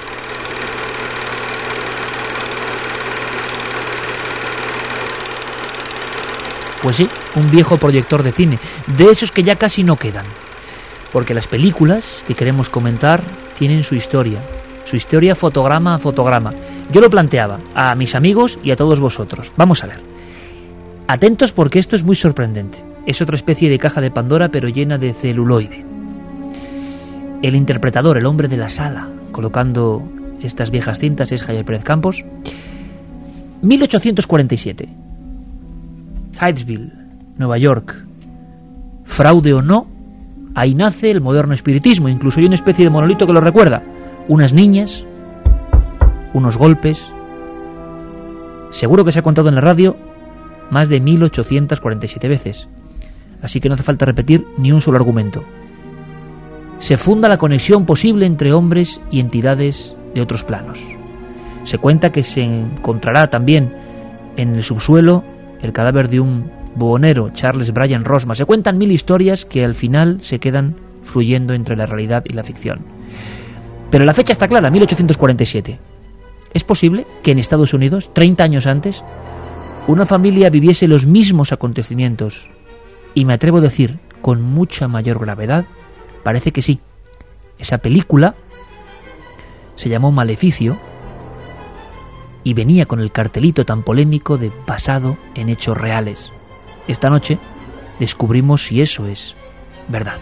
Pues sí, un viejo proyector de cine, de esos que ya casi no quedan. Porque las películas que queremos comentar tienen su historia, su historia fotograma a fotograma. Yo lo planteaba a mis amigos y a todos vosotros. Vamos a ver. Atentos porque esto es muy sorprendente. Es otra especie de caja de Pandora pero llena de celuloide. El interpretador, el hombre de la sala, colocando estas viejas cintas es Javier Pérez Campos. mil ochocientos cuarenta y siete. Hydesville, Nueva York. Fraude o no, ahí nace el moderno espiritismo. Incluso hay una especie de monolito que lo recuerda. Unas niñas, unos golpes. Seguro que se ha contado en la radio más de mil ochocientos cuarenta y siete veces. Así que no hace falta repetir ni un solo argumento. Se funda la conexión posible entre hombres y entidades de otros planos. Se cuenta que se encontrará también en el subsuelo el cadáver de un buhonero, Charles Bryan Rosma. Se cuentan mil historias que al final se quedan fluyendo entre la realidad y la ficción. Pero la fecha está clara, mil ochocientos cuarenta y siete. ¿Es posible que en Estados Unidos, treinta años antes, una familia viviese los mismos acontecimientos? Y me atrevo a decir, con mucha mayor gravedad, parece que sí. Esa película se llamó Maleficio y venía con el cartelito tan polémico de basado en hechos reales. Esta noche descubrimos si eso es verdad.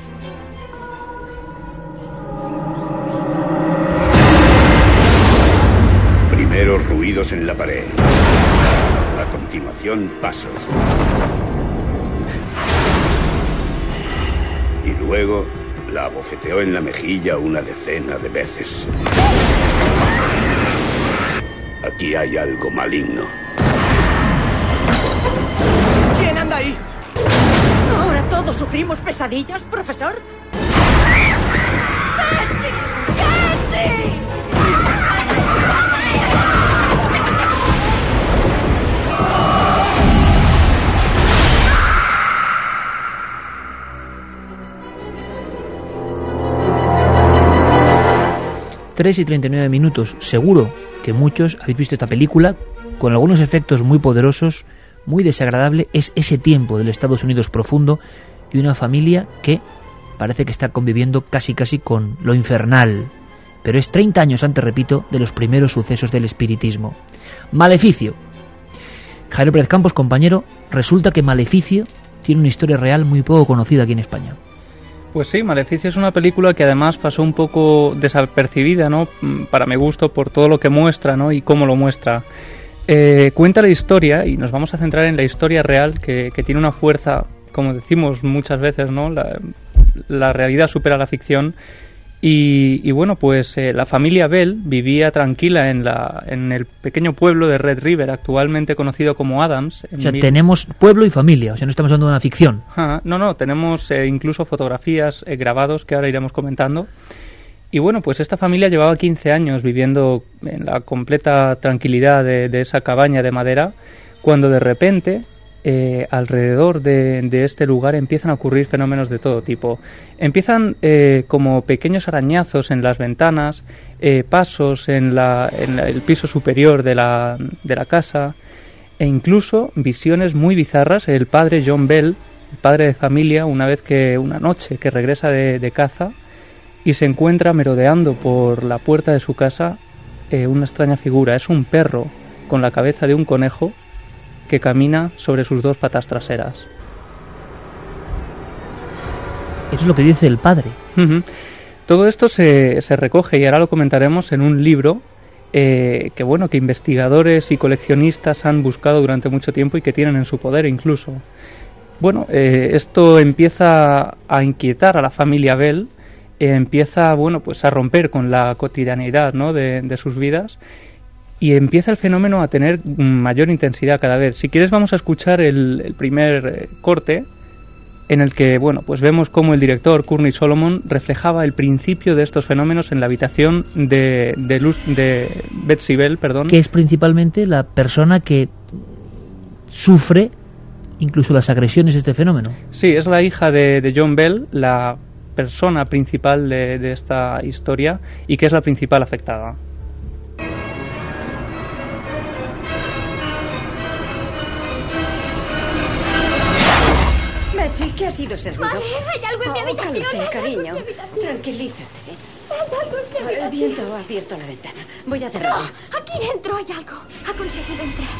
Primero ruidos en la pared. A continuación pasos. Y luego la abofeteó en la mejilla una decena de veces. Aquí hay algo maligno. ¿Quién anda ahí? ¿Ahora todos sufrimos pesadillas, profesor? ¡Betsy! ¡Betsy! tres y treinta y nueve minutos. Seguro que muchos habéis visto esta película con algunos efectos muy poderosos, muy desagradable. Es ese tiempo del Estados Unidos profundo y una familia que parece que está conviviendo casi casi con lo infernal. Pero es treinta años antes, repito, de los primeros sucesos del espiritismo. Maleficio. Javier Pérez Campos, compañero, resulta que Maleficio tiene una historia real muy poco conocida aquí en España. Pues sí, Maleficio es una película que además pasó un poco desapercibida, ¿no? Para mi gusto, por todo lo que muestra, ¿no? Y cómo lo muestra. Eh, cuenta la historia, y nos vamos a centrar en la historia real, que, que tiene una fuerza, como decimos muchas veces, ¿no? La, la realidad supera la ficción. Y, y bueno, pues eh, la familia Bell vivía tranquila en la en el pequeño pueblo de Red River, actualmente conocido como Adams. O sea, mil... tenemos pueblo y familia, o sea, no estamos hablando de una ficción. Ah, no, no, tenemos eh, incluso fotografías eh, grabados que ahora iremos comentando. Y bueno, pues esta familia llevaba quince años viviendo en la completa tranquilidad de, de esa cabaña de madera, cuando de repente eh, alrededor de, de este lugar empiezan a ocurrir fenómenos de todo tipo. Empiezan eh, como pequeños arañazos en las ventanas, eh, pasos en, la, en la, el piso superior de la, de la casa, e incluso visiones muy bizarras. El padre John Bell, el padre de familia, una vez que una noche que regresa de, de caza y se encuentra merodeando por la puerta de su casa eh, una extraña figura. Es un perro con la cabeza de un conejo que camina sobre sus dos patas traseras. Eso es lo que dice el padre. Uh-huh. Todo esto se, se recoge, y ahora lo comentaremos, en un libro eh, que bueno que investigadores y coleccionistas han buscado durante mucho tiempo y que tienen en su poder incluso. Bueno, eh, esto empieza a inquietar a la familia Bell, eh, empieza bueno pues a romper con la cotidianeidad, ¿no?, de, de sus vidas, y empieza el fenómeno a tener mayor intensidad cada vez. Si quieres vamos a escuchar el, el primer eh, corte, en el que bueno pues vemos cómo el director Courtney Solomon reflejaba el principio de estos fenómenos en la habitación de, de, Luz, de Betsy Bell, perdón. Que es principalmente la persona que sufre incluso las agresiones de este fenómeno. Sí, es la hija de, de John Bell, la persona principal de, de esta historia, y que es la principal afectada. Betsy, ¿qué ha sido ese ruido? Madre, hay algo en mi Oh, habitación. cálmate, cariño. Hay algo en mi habitación. Tranquilízate. Hay algo en mi habitación. El viento ha abierto la ventana. Voy a cerrarla. No, aquí dentro hay algo. Ha conseguido entrar.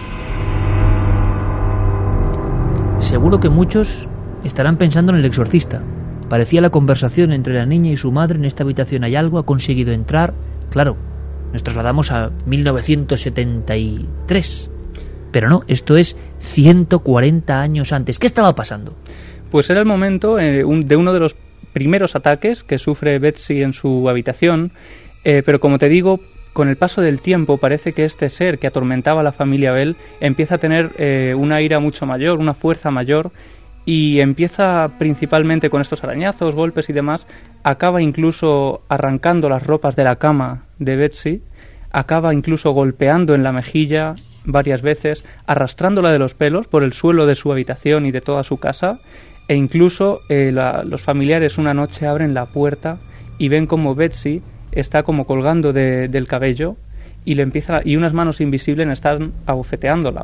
Seguro que muchos estarán pensando en El Exorcista. Parecía la conversación entre la niña y su madre: en esta habitación hay algo, ha conseguido entrar. Claro, nos trasladamos a mil novecientos setenta y tres. Pero no, esto es ciento cuarenta años antes. ¿Qué estaba pasando? Pues era el momento eh, un, de uno de los primeros ataques que sufre Betsy en su habitación, eh, pero como te digo, con el paso del tiempo parece que este ser que atormentaba a la familia Bell empieza a tener eh, una ira mucho mayor, una fuerza mayor, y empieza principalmente con estos arañazos, golpes y demás. Acaba incluso arrancando las ropas de la cama de Betsy, acaba incluso golpeando en la mejilla varias veces, arrastrándola de los pelos por el suelo de su habitación y de toda su casa, e incluso eh, la, los familiares una noche abren la puerta y ven como Betsy está como colgando de, del cabello, y le empieza y unas manos invisibles están abofeteándola.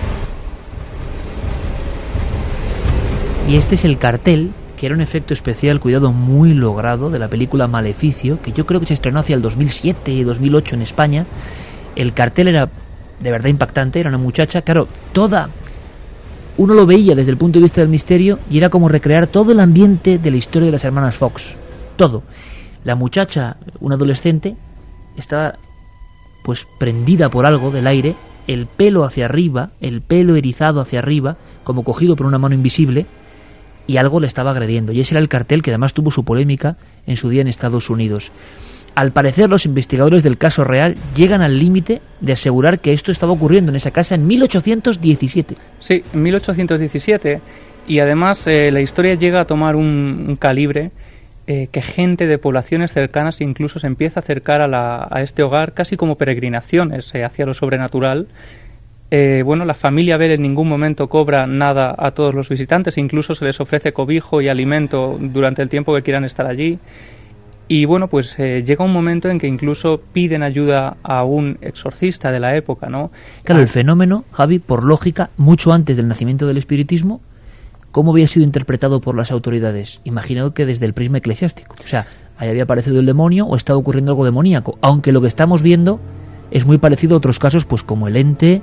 Y este es el cartel, que era un efecto especial, cuidado, muy logrado, de la película Maleficio, que yo creo que se estrenó hacia el dos mil siete y dos mil ocho en España. El cartel era de verdad impactante, era una muchacha, claro, toda... Uno lo veía desde el punto de vista del misterio y era como recrear todo el ambiente de la historia de las hermanas Fox. Todo. La muchacha, una adolescente, estaba pues prendida por algo del aire, el pelo hacia arriba, el pelo erizado hacia arriba, como cogido por una mano invisible, y algo le estaba agrediendo. Y ese era el cartel, que además tuvo su polémica en su día en Estados Unidos. Al parecer, los investigadores del caso real llegan al límite de asegurar que esto estaba ocurriendo en esa casa en mil ochocientos diecisiete. Sí, en mil ochocientos diecisiete, y además eh, la historia llega a tomar un, un calibre eh, que gente de poblaciones cercanas incluso se empieza a acercar a, la, a este hogar casi como peregrinaciones eh, hacia lo sobrenatural. Eh, bueno, la familia Bell en ningún momento cobra nada a todos los visitantes, incluso se les ofrece cobijo y alimento durante el tiempo que quieran estar allí. Y bueno, pues eh, llega un momento en que incluso piden ayuda a un exorcista de la época, ¿no? Claro, el fenómeno, Javi, por lógica, mucho antes del nacimiento del espiritismo, ¿cómo había sido interpretado por las autoridades? Imagino que desde el prisma eclesiástico. O sea, ahí había aparecido el demonio o estaba ocurriendo algo demoníaco. Aunque lo que estamos viendo es muy parecido a otros casos, pues como el ente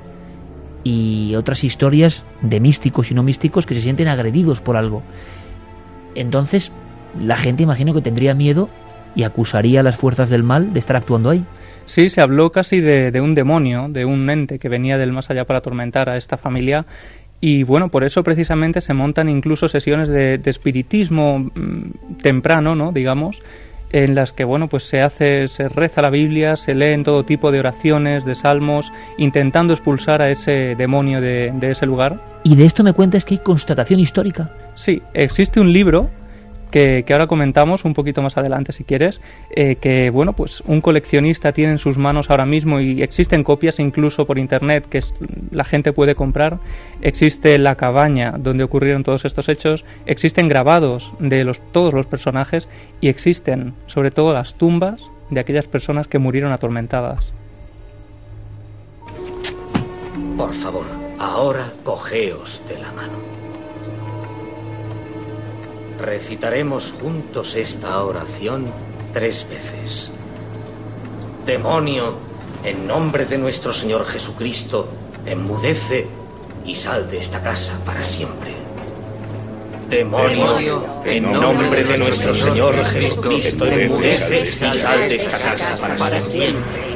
y otras historias de místicos y no místicos que se sienten agredidos por algo. Entonces, la gente imagino que tendría miedo y acusaría a las fuerzas del mal de estar actuando ahí. Sí, se habló casi de, de un demonio, de un ente que venía del más allá para atormentar a esta familia. Y bueno, por eso precisamente se montan incluso sesiones de, de espiritismo mmm, temprano, ¿no?, digamos, en las que bueno pues se hace, se reza la Biblia, se leen todo tipo de oraciones, de salmos, intentando expulsar a ese demonio de, de ese lugar. Y de esto me cuentas que hay constatación histórica. Sí, existe un libro que, que ahora comentamos un poquito más adelante si quieres, eh, que bueno, pues un coleccionista tiene en sus manos ahora mismo, y existen copias incluso por internet que es, la gente puede comprar. Existe la cabaña donde ocurrieron todos estos hechos, existen grabados de los, todos los personajes, y existen sobre todo las tumbas de aquellas personas que murieron atormentadas. Por favor, ahora cogeos de la mano. Recitaremos juntos esta oración tres veces. Demonio, en nombre de nuestro Señor Jesucristo, enmudece y sal de esta casa para siempre. Demonio, en nombre de nuestro Señor Jesucristo, enmudece y sal de esta casa para siempre.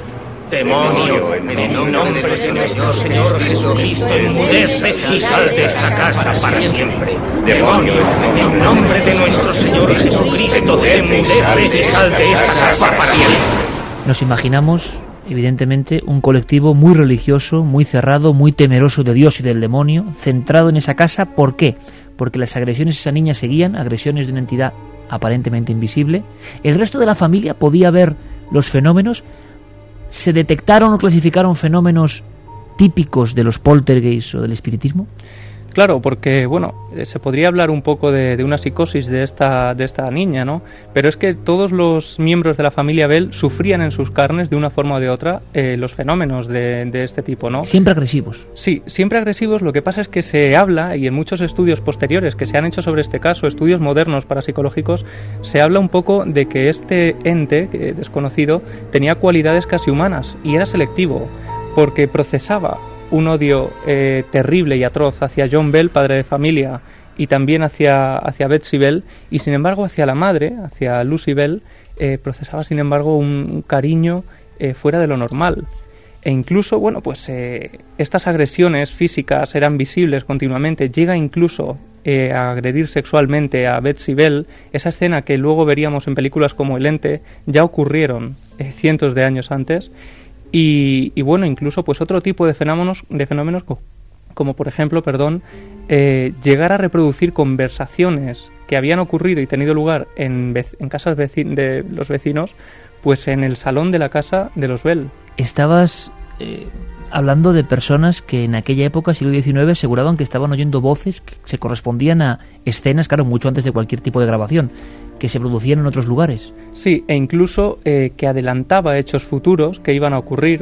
Demonio, en nombre de nuestro Señor Jesucristo, enmudece y sal de esta casa para siempre. Demonio, en nombre de nuestro Señor Jesucristo, enmudece y sal de esta casa para siempre. Nos imaginamos, evidentemente, un colectivo muy religioso, muy cerrado, muy temeroso de Dios y del demonio, centrado en esa casa. ¿Por qué? Porque las agresiones a esa niña seguían, agresiones de una entidad aparentemente invisible. El resto de la familia podía ver los fenómenos. ¿Se detectaron o clasificaron fenómenos típicos de los poltergeists o del espiritismo? Claro, porque, bueno, se podría hablar un poco de, de una psicosis de esta, de esta niña, ¿no? Pero es que todos los miembros de la familia Bell sufrían en sus carnes, de una forma o de otra, eh, los fenómenos de, de este tipo, ¿no? Siempre agresivos. Sí, siempre agresivos. Lo que pasa es que se habla, y en muchos estudios posteriores que se han hecho sobre este caso, estudios modernos parapsicológicos, se habla un poco de que este ente que, desconocido tenía cualidades casi humanas, y era selectivo, porque procesaba un odio eh, terrible y atroz hacia John Bell, padre de familia, y también hacia, hacia Betsy Bell, y sin embargo hacia la madre, hacia Lucy Bell, eh, procesaba sin embargo un, un cariño eh, fuera de lo normal. E incluso, bueno, pues eh, estas agresiones físicas eran visibles continuamente. Llega incluso eh, a agredir sexualmente a Betsy Bell. Esa escena que luego veríamos en películas como El Ente ya ocurrieron eh, cientos de años antes. Y, y bueno, incluso pues otro tipo de fenómenos, de fenómenos co- como por ejemplo, perdón, eh, llegar a reproducir conversaciones que habían ocurrido y tenido lugar en, vec- en casas veci- de los vecinos, pues en el salón de la casa de los Bell. Estabas eh, hablando de personas que en aquella época, siglo diecinueve, aseguraban que estaban oyendo voces que se correspondían a escenas, claro, mucho antes de cualquier tipo de grabación, que se producían en otros lugares. Sí, e incluso eh, que adelantaba hechos futuros que iban a ocurrir,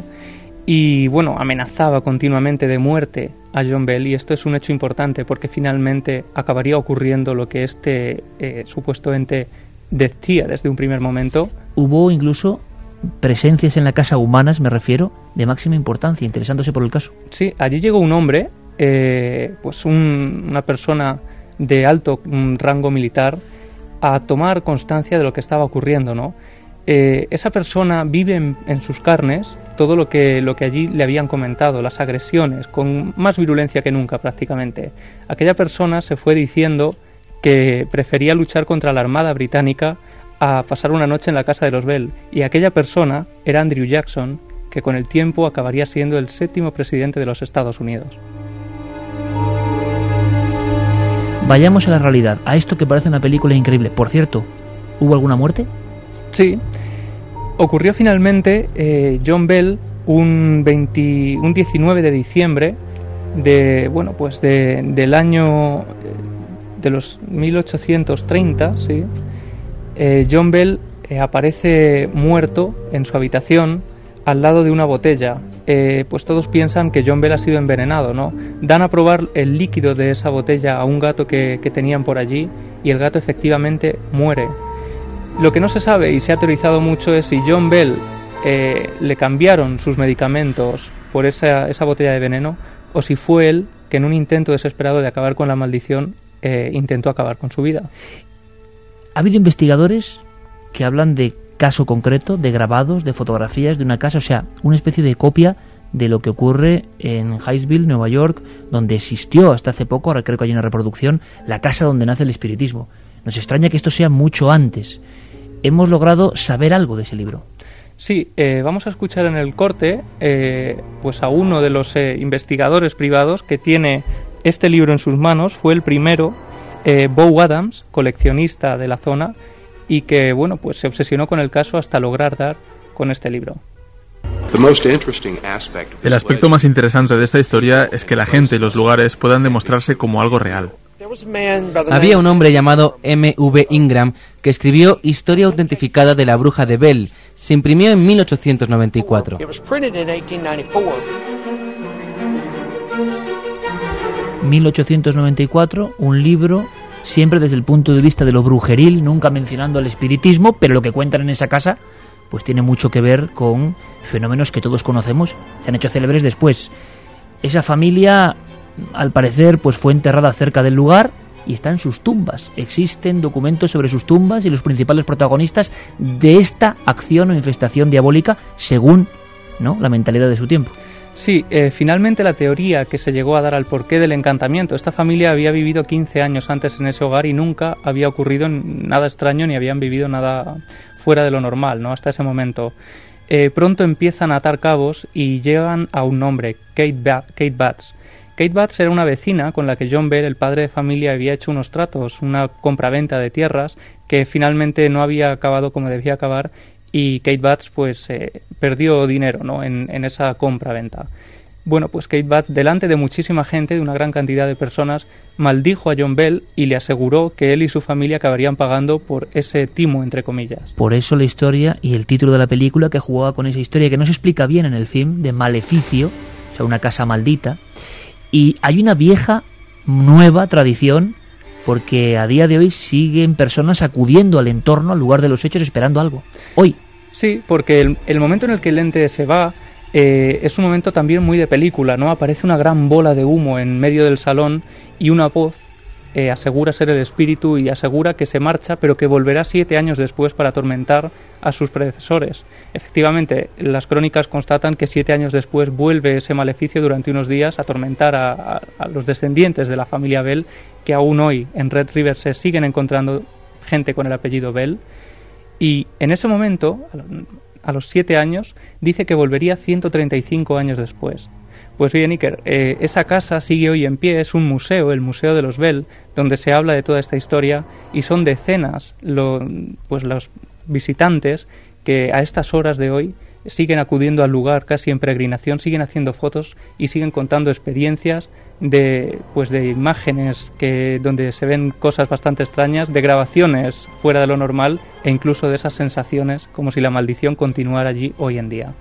y bueno, amenazaba continuamente de muerte a John Bell, y esto es un hecho importante porque finalmente acabaría ocurriendo lo que este eh, supuesto ente decía desde un primer momento. Hubo incluso presencias en la casa humanas, me refiero, de máxima importancia, interesándose por el caso. Sí, allí llegó un hombre, eh, pues un, una persona de alto um, rango militar, a tomar constancia de lo que estaba ocurriendo, ¿no? Eh, esa persona vive en, en sus carnes todo lo que, lo que allí le habían comentado, las agresiones, con más virulencia que nunca prácticamente. Aquella persona se fue diciendo que prefería luchar contra la Armada Británica a pasar una noche en la casa de los Bell, y aquella persona era Andrew Jackson, que con el tiempo acabaría siendo el séptimo presidente de los Estados Unidos. Vayamos a la realidad, a esto que parece una película increíble. Por cierto, ¿hubo alguna muerte? Sí. Ocurrió finalmente eh, John Bell un, veinte, un diecinueve de diciembre de, bueno, pues de, del año eh, de los mil ochocientos treinta, sí. Eh, John Bell eh, aparece muerto en su habitación al lado de una botella. Eh, pues todos piensan que John Bell ha sido envenenado, ¿no? Dan a probar el líquido de esa botella a un gato que, que tenían por allí, y el gato efectivamente muere. Lo que no se sabe y se ha teorizado mucho es si John Bell eh, le cambiaron sus medicamentos por esa, esa botella de veneno, o si fue él que en un intento desesperado de acabar con la maldición eh, intentó acabar con su vida. Ha habido investigadores que hablan de caso concreto, de grabados, de fotografías de una casa, o sea, una especie de copia de lo que ocurre en Hinesville, Nueva York, donde existió hasta hace poco, ahora creo que hay una reproducción, la casa donde nace el espiritismo. Nos extraña que esto sea mucho antes. Hemos logrado saber algo de ese libro. Sí, eh, vamos a escuchar en el corte eh, pues a uno de los eh, investigadores privados que tiene este libro en sus manos. Fue el primero eh, Beau Adams, coleccionista de la zona, y que bueno, pues se obsesionó con el caso hasta lograr dar con este libro. El aspecto más interesante de esta historia es que la gente y los lugares puedan demostrarse como algo real. Había un hombre llamado M V Ingram que escribió Historia autentificada de la bruja de Bell. Se imprimió en mil ochocientos noventa y cuatro. mil ochocientos noventa y cuatro, un libro siempre desde el punto de vista de lo brujeril, nunca mencionando el espiritismo, pero lo que cuentan en esa casa pues tiene mucho que ver con fenómenos que todos conocemos, se han hecho célebres después. Esa familia, al parecer, pues fue enterrada cerca del lugar y está en sus tumbas. Existen documentos sobre sus tumbas y los principales protagonistas de esta acción o infestación diabólica, según, ¿no?, la mentalidad de su tiempo. Sí, eh, finalmente la teoría que se llegó a dar al porqué del encantamiento. Esta familia había vivido quince años antes en ese hogar y nunca había ocurrido nada extraño ni habían vivido nada fuera de lo normal, ¿no?, hasta ese momento. Eh, pronto empiezan a atar cabos y llegan a un nombre, Kate, ba- Kate Batts. Kate Batts era una vecina con la que John Bell, el padre de familia, había hecho unos tratos, una compraventa de tierras que finalmente no había acabado como debía acabar, y Kate Batts pues eh, perdió dinero, ¿no?, en, en esa compraventa. Bueno, pues Kate Batts, delante de muchísima gente, de una gran cantidad de personas, maldijo a John Bell y le aseguró que él y su familia acabarían pagando por ese timo, entre comillas. Por eso la historia y el título de la película, que jugaba con esa historia que no se explica bien en el film, de maleficio, o sea, una casa maldita. Y hay una vieja, nueva tradición, porque a día de hoy siguen personas acudiendo al entorno, al lugar de los hechos, esperando algo. Hoy. Sí, porque el, el momento en el que el ente se va eh, es un momento también muy de película, ¿no? Aparece una gran bola de humo en medio del salón y una voz eh, asegura ser el espíritu y asegura que se marcha, pero que volverá siete años después para atormentar a sus predecesores. Efectivamente, las crónicas constatan que siete años después vuelve ese maleficio durante unos días a atormentar a, a, a los descendientes de la familia Bell, que aún hoy en Red River se siguen encontrando gente con el apellido Bell. Y en ese momento, a los siete años, dice que volvería ciento treinta y cinco años después. Pues bien, Iker, eh, esa casa sigue hoy en pie, es un museo, el Museo de los Bell, donde se habla de toda esta historia, y son decenas lo, pues los visitantes que a estas horas de hoy siguen acudiendo al lugar casi en peregrinación, siguen haciendo fotos y siguen contando experiencias de pues de imágenes que donde se ven cosas bastante extrañas, de grabaciones fuera de lo normal e incluso de esas sensaciones como si la maldición continuara allí hoy en día.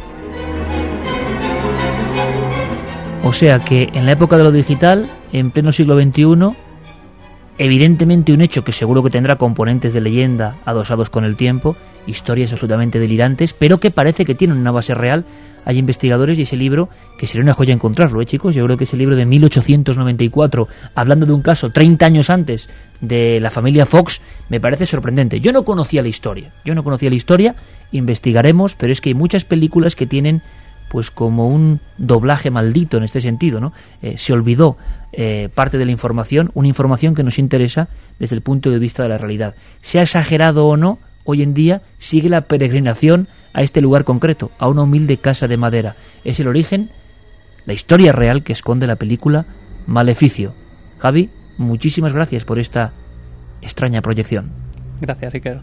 O sea que en la época de lo digital, en pleno siglo veintiuno, evidentemente un hecho que seguro que tendrá componentes de leyenda adosados con el tiempo, historias absolutamente delirantes, pero que parece que tienen una base real. Hay investigadores y ese libro, que sería una joya encontrarlo, ¿eh, chicos? Yo creo que ese libro de mil ochocientos noventa y cuatro, hablando de un caso treinta años antes de la familia Fox, me parece sorprendente. Yo no conocía la historia, yo no conocía la historia, investigaremos, pero es que hay muchas películas que tienen pues como un doblaje maldito en este sentido, ¿no? Eh, se olvidó eh, parte de la información, una información que nos interesa desde el punto de vista de la realidad. Sea exagerado o no, hoy en día sigue la peregrinación a este lugar concreto, a una humilde casa de madera. Es el origen, la historia real que esconde la película Maleficio. Javi, muchísimas gracias por esta extraña proyección. Gracias, Ricardo.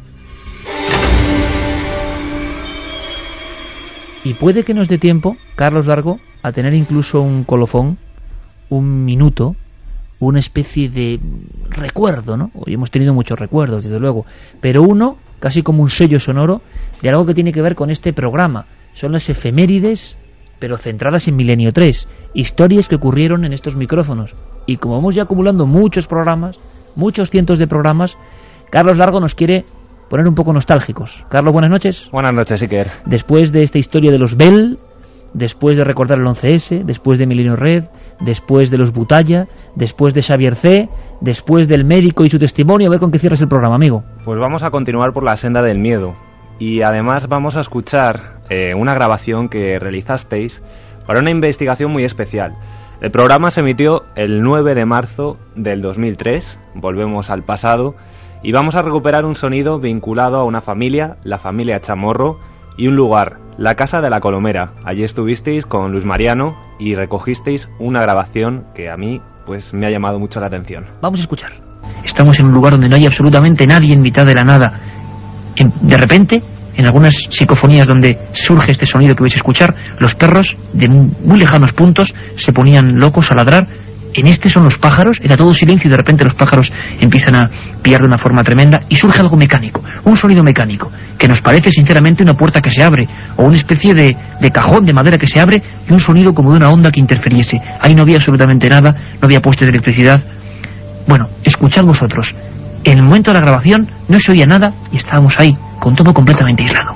Y puede que nos dé tiempo, Carlos Largo, a tener incluso un colofón, un minuto, una especie de recuerdo, ¿no? Hoy hemos tenido muchos recuerdos, desde luego, pero uno, casi como un sello sonoro, de algo que tiene que ver con este programa. Son las efemérides, pero centradas en Milenio tres, historias que ocurrieron en estos micrófonos. Y como vamos ya acumulando muchos programas, muchos cientos de programas, Carlos Largo nos quiere poner un poco nostálgicos. Carlos, buenas noches. Buenas noches, Iker. Después de esta historia de los Bell, después de recordar el once ese, después de Milenio Red, después de los Butalla, después de Xavier C., después del médico y su testimonio, a ver con qué cierras el programa, amigo. Pues vamos a continuar por la senda del miedo. Y además vamos a escuchar eh, una grabación que realizasteis para una investigación muy especial. El programa se emitió el nueve de marzo del dos mil tres, volvemos al pasado, y vamos a recuperar un sonido vinculado a una familia, la familia Chamorro, y un lugar, la Casa de la Colomera. Allí estuvisteis con Luis Mariano y recogisteis una grabación que a mí pues me ha llamado mucho la atención. Vamos a escuchar. estamos en un lugar donde no hay absolutamente nadie en mitad de la nada. En, de repente, en algunas psicofonías donde surge este sonido que vais a escuchar, los perros de muy lejanos puntos se ponían locos a ladrar. En este son los pájaros, era todo silencio y de repente los pájaros empiezan a piar de una forma tremenda y surge algo mecánico, un sonido mecánico, que nos parece sinceramente una puerta que se abre, o una especie de, de cajón de madera que se abre y un sonido como de una onda que interferiese. Ahí no había absolutamente nada, no había postes de electricidad. Bueno, escuchad vosotros, en el momento de la grabación no se oía nada y estábamos ahí, con todo completamente aislado.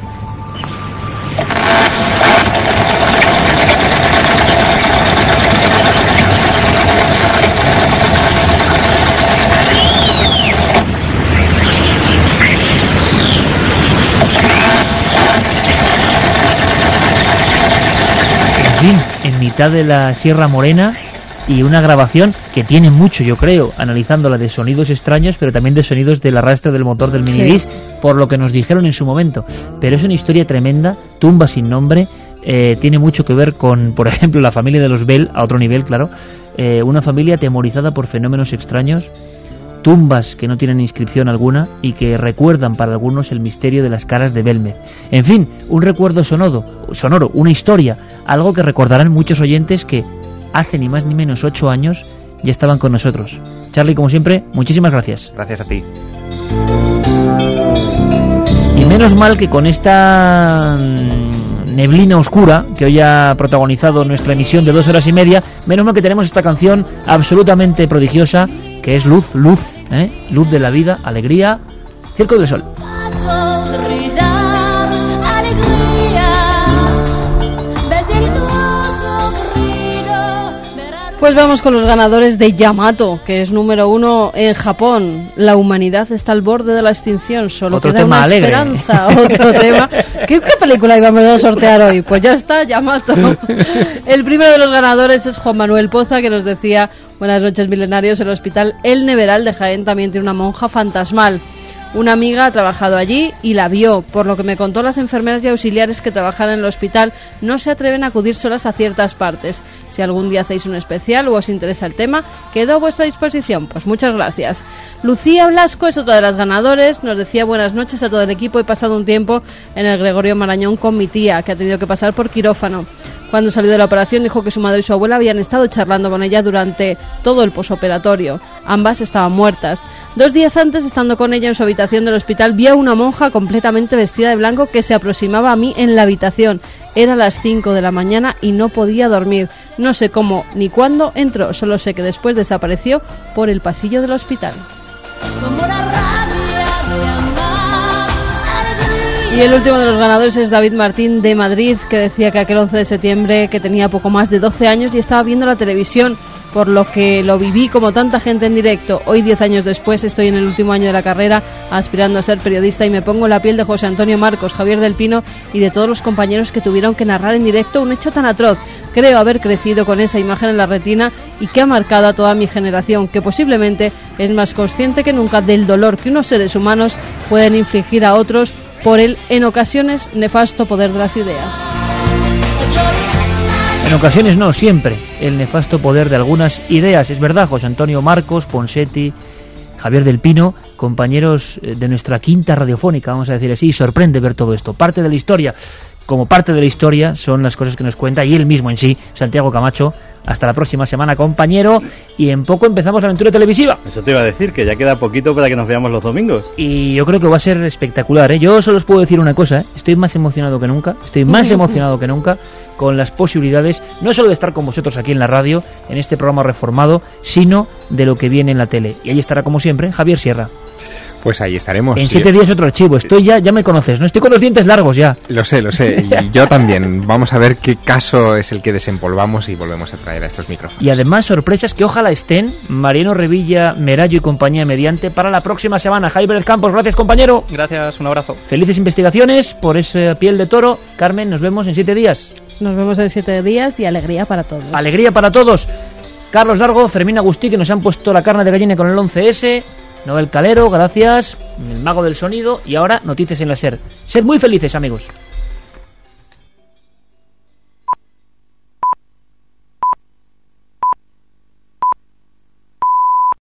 En fin, en mitad de la Sierra Morena, y una grabación que tiene mucho, yo creo, analizándola, de sonidos extraños, pero también de sonidos del arrastre del motor del minibus, sí, por lo que nos dijeron en su momento. Pero es una historia tremenda, tumba sin nombre, eh, tiene mucho que ver con, por ejemplo, la familia de los Bell, a otro nivel, claro, eh, una familia atemorizada por fenómenos extraños, tumbas que no tienen inscripción alguna y que recuerdan para algunos el misterio de las caras de Belmez. En fin, un recuerdo sonoro, sonoro, una historia, algo que recordarán muchos oyentes que hace ni más ni menos ocho años ya estaban con nosotros. Charlie, como siempre, muchísimas gracias. Gracias a ti. Y menos mal que con esta neblina oscura que hoy ha protagonizado nuestra emisión de dos horas y media, menos mal que tenemos esta canción absolutamente prodigiosa, que es Luz, Luz, ¿eh? Luz de la vida, alegría, Circo del Sol. Pues vamos con los ganadores de Yamato, que es número uno en Japón. La humanidad está al borde de la extinción, solo otro queda tema una alegre. esperanza. Otro tema. ¿Qué, ¿Qué película íbamos a sortear hoy? Pues ya está, Yamato. El primero de los ganadores es Juan Manuel Poza, que nos decía: buenas noches, milenarios. El hospital El Neveral de Jaén también tiene una monja fantasmal. Una amiga ha trabajado allí y la vio. Por lo que me contó, las enfermeras y auxiliares que trabajan en el hospital no se atreven a acudir solas a ciertas partes. Si algún día hacéis un especial o os interesa el tema, quedo a vuestra disposición. Pues muchas gracias. Lucía Blasco es otra de las ganadoras. Nos decía: buenas noches a todo el equipo. He pasado un tiempo en el Gregorio Marañón con mi tía, que ha tenido que pasar por quirófano. Cuando salió de la operación dijo que su madre y su abuela habían estado charlando con ella durante todo el posoperatorio. Ambas estaban muertas. Dos días antes, estando con ella en su habitación del hospital, vi a una monja completamente vestida de blanco que se aproximaba a mí en la habitación. Era las cinco de la mañana y no podía dormir. No sé cómo ni cuándo entró, solo sé que después desapareció por el pasillo del hospital. Y el último de los ganadores es David Martín de Madrid, que decía que aquel once de septiembre, que tenía poco más de doce años y estaba viendo la televisión, por lo que lo viví como tanta gente en directo. Hoy, diez años después, estoy en el último año de la carrera, aspirando a ser periodista, y me pongo en la piel de José Antonio Marcos, Javier del Pino y de todos los compañeros que tuvieron que narrar en directo un hecho tan atroz. Creo haber crecido con esa imagen en la retina y que ha marcado a toda mi generación, que posiblemente es más consciente que nunca del dolor que unos seres humanos pueden infligir a otros por el, en ocasiones, nefasto poder de las ideas. En ocasiones no, siempre, el nefasto poder de algunas ideas. Es verdad, José Antonio Marcos, Ponseti, Javier del Pino, compañeros de nuestra quinta radiofónica, vamos a decir así, y sorprende ver todo esto. Parte de la historia, como parte de la historia, son las cosas que nos cuenta, y él mismo en sí, Santiago Camacho. Hasta la próxima semana, compañero, y en poco empezamos la aventura televisiva. Eso te iba a decir, que ya queda poquito para que nos veamos los domingos. Y yo creo que va a ser espectacular, ¿eh? Yo solo os puedo decir una cosa, ¿eh? Estoy más emocionado que nunca, estoy más emocionado que nunca con las posibilidades, no solo de estar con vosotros aquí en la radio, en este programa reformado, sino de lo que viene en la tele. Y ahí estará, como siempre, Javier Sierra. Pues ahí estaremos. En siete días otro archivo. Estoy ya, ya me conoces, ¿no? Estoy con los dientes largos ya. Lo sé, lo sé. Y yo también. Vamos a ver qué caso es el que desempolvamos y volvemos a traer a estos micrófonos. Y además sorpresas que ojalá estén Mariano Revilla, Merallo y compañía mediante para la próxima semana. Jaime Campos, gracias, compañero. Gracias, un abrazo. Felices investigaciones por esa piel de toro. Carmen, nos vemos en siete días. Nos vemos en siete días y alegría para todos. Alegría para todos. Carlos Largo, Fermín Agustí, que nos han puesto la carne de gallina con el once ese. Noel Calero, gracias, el mago del sonido, y ahora noticias en la SER. Sed muy felices, amigos.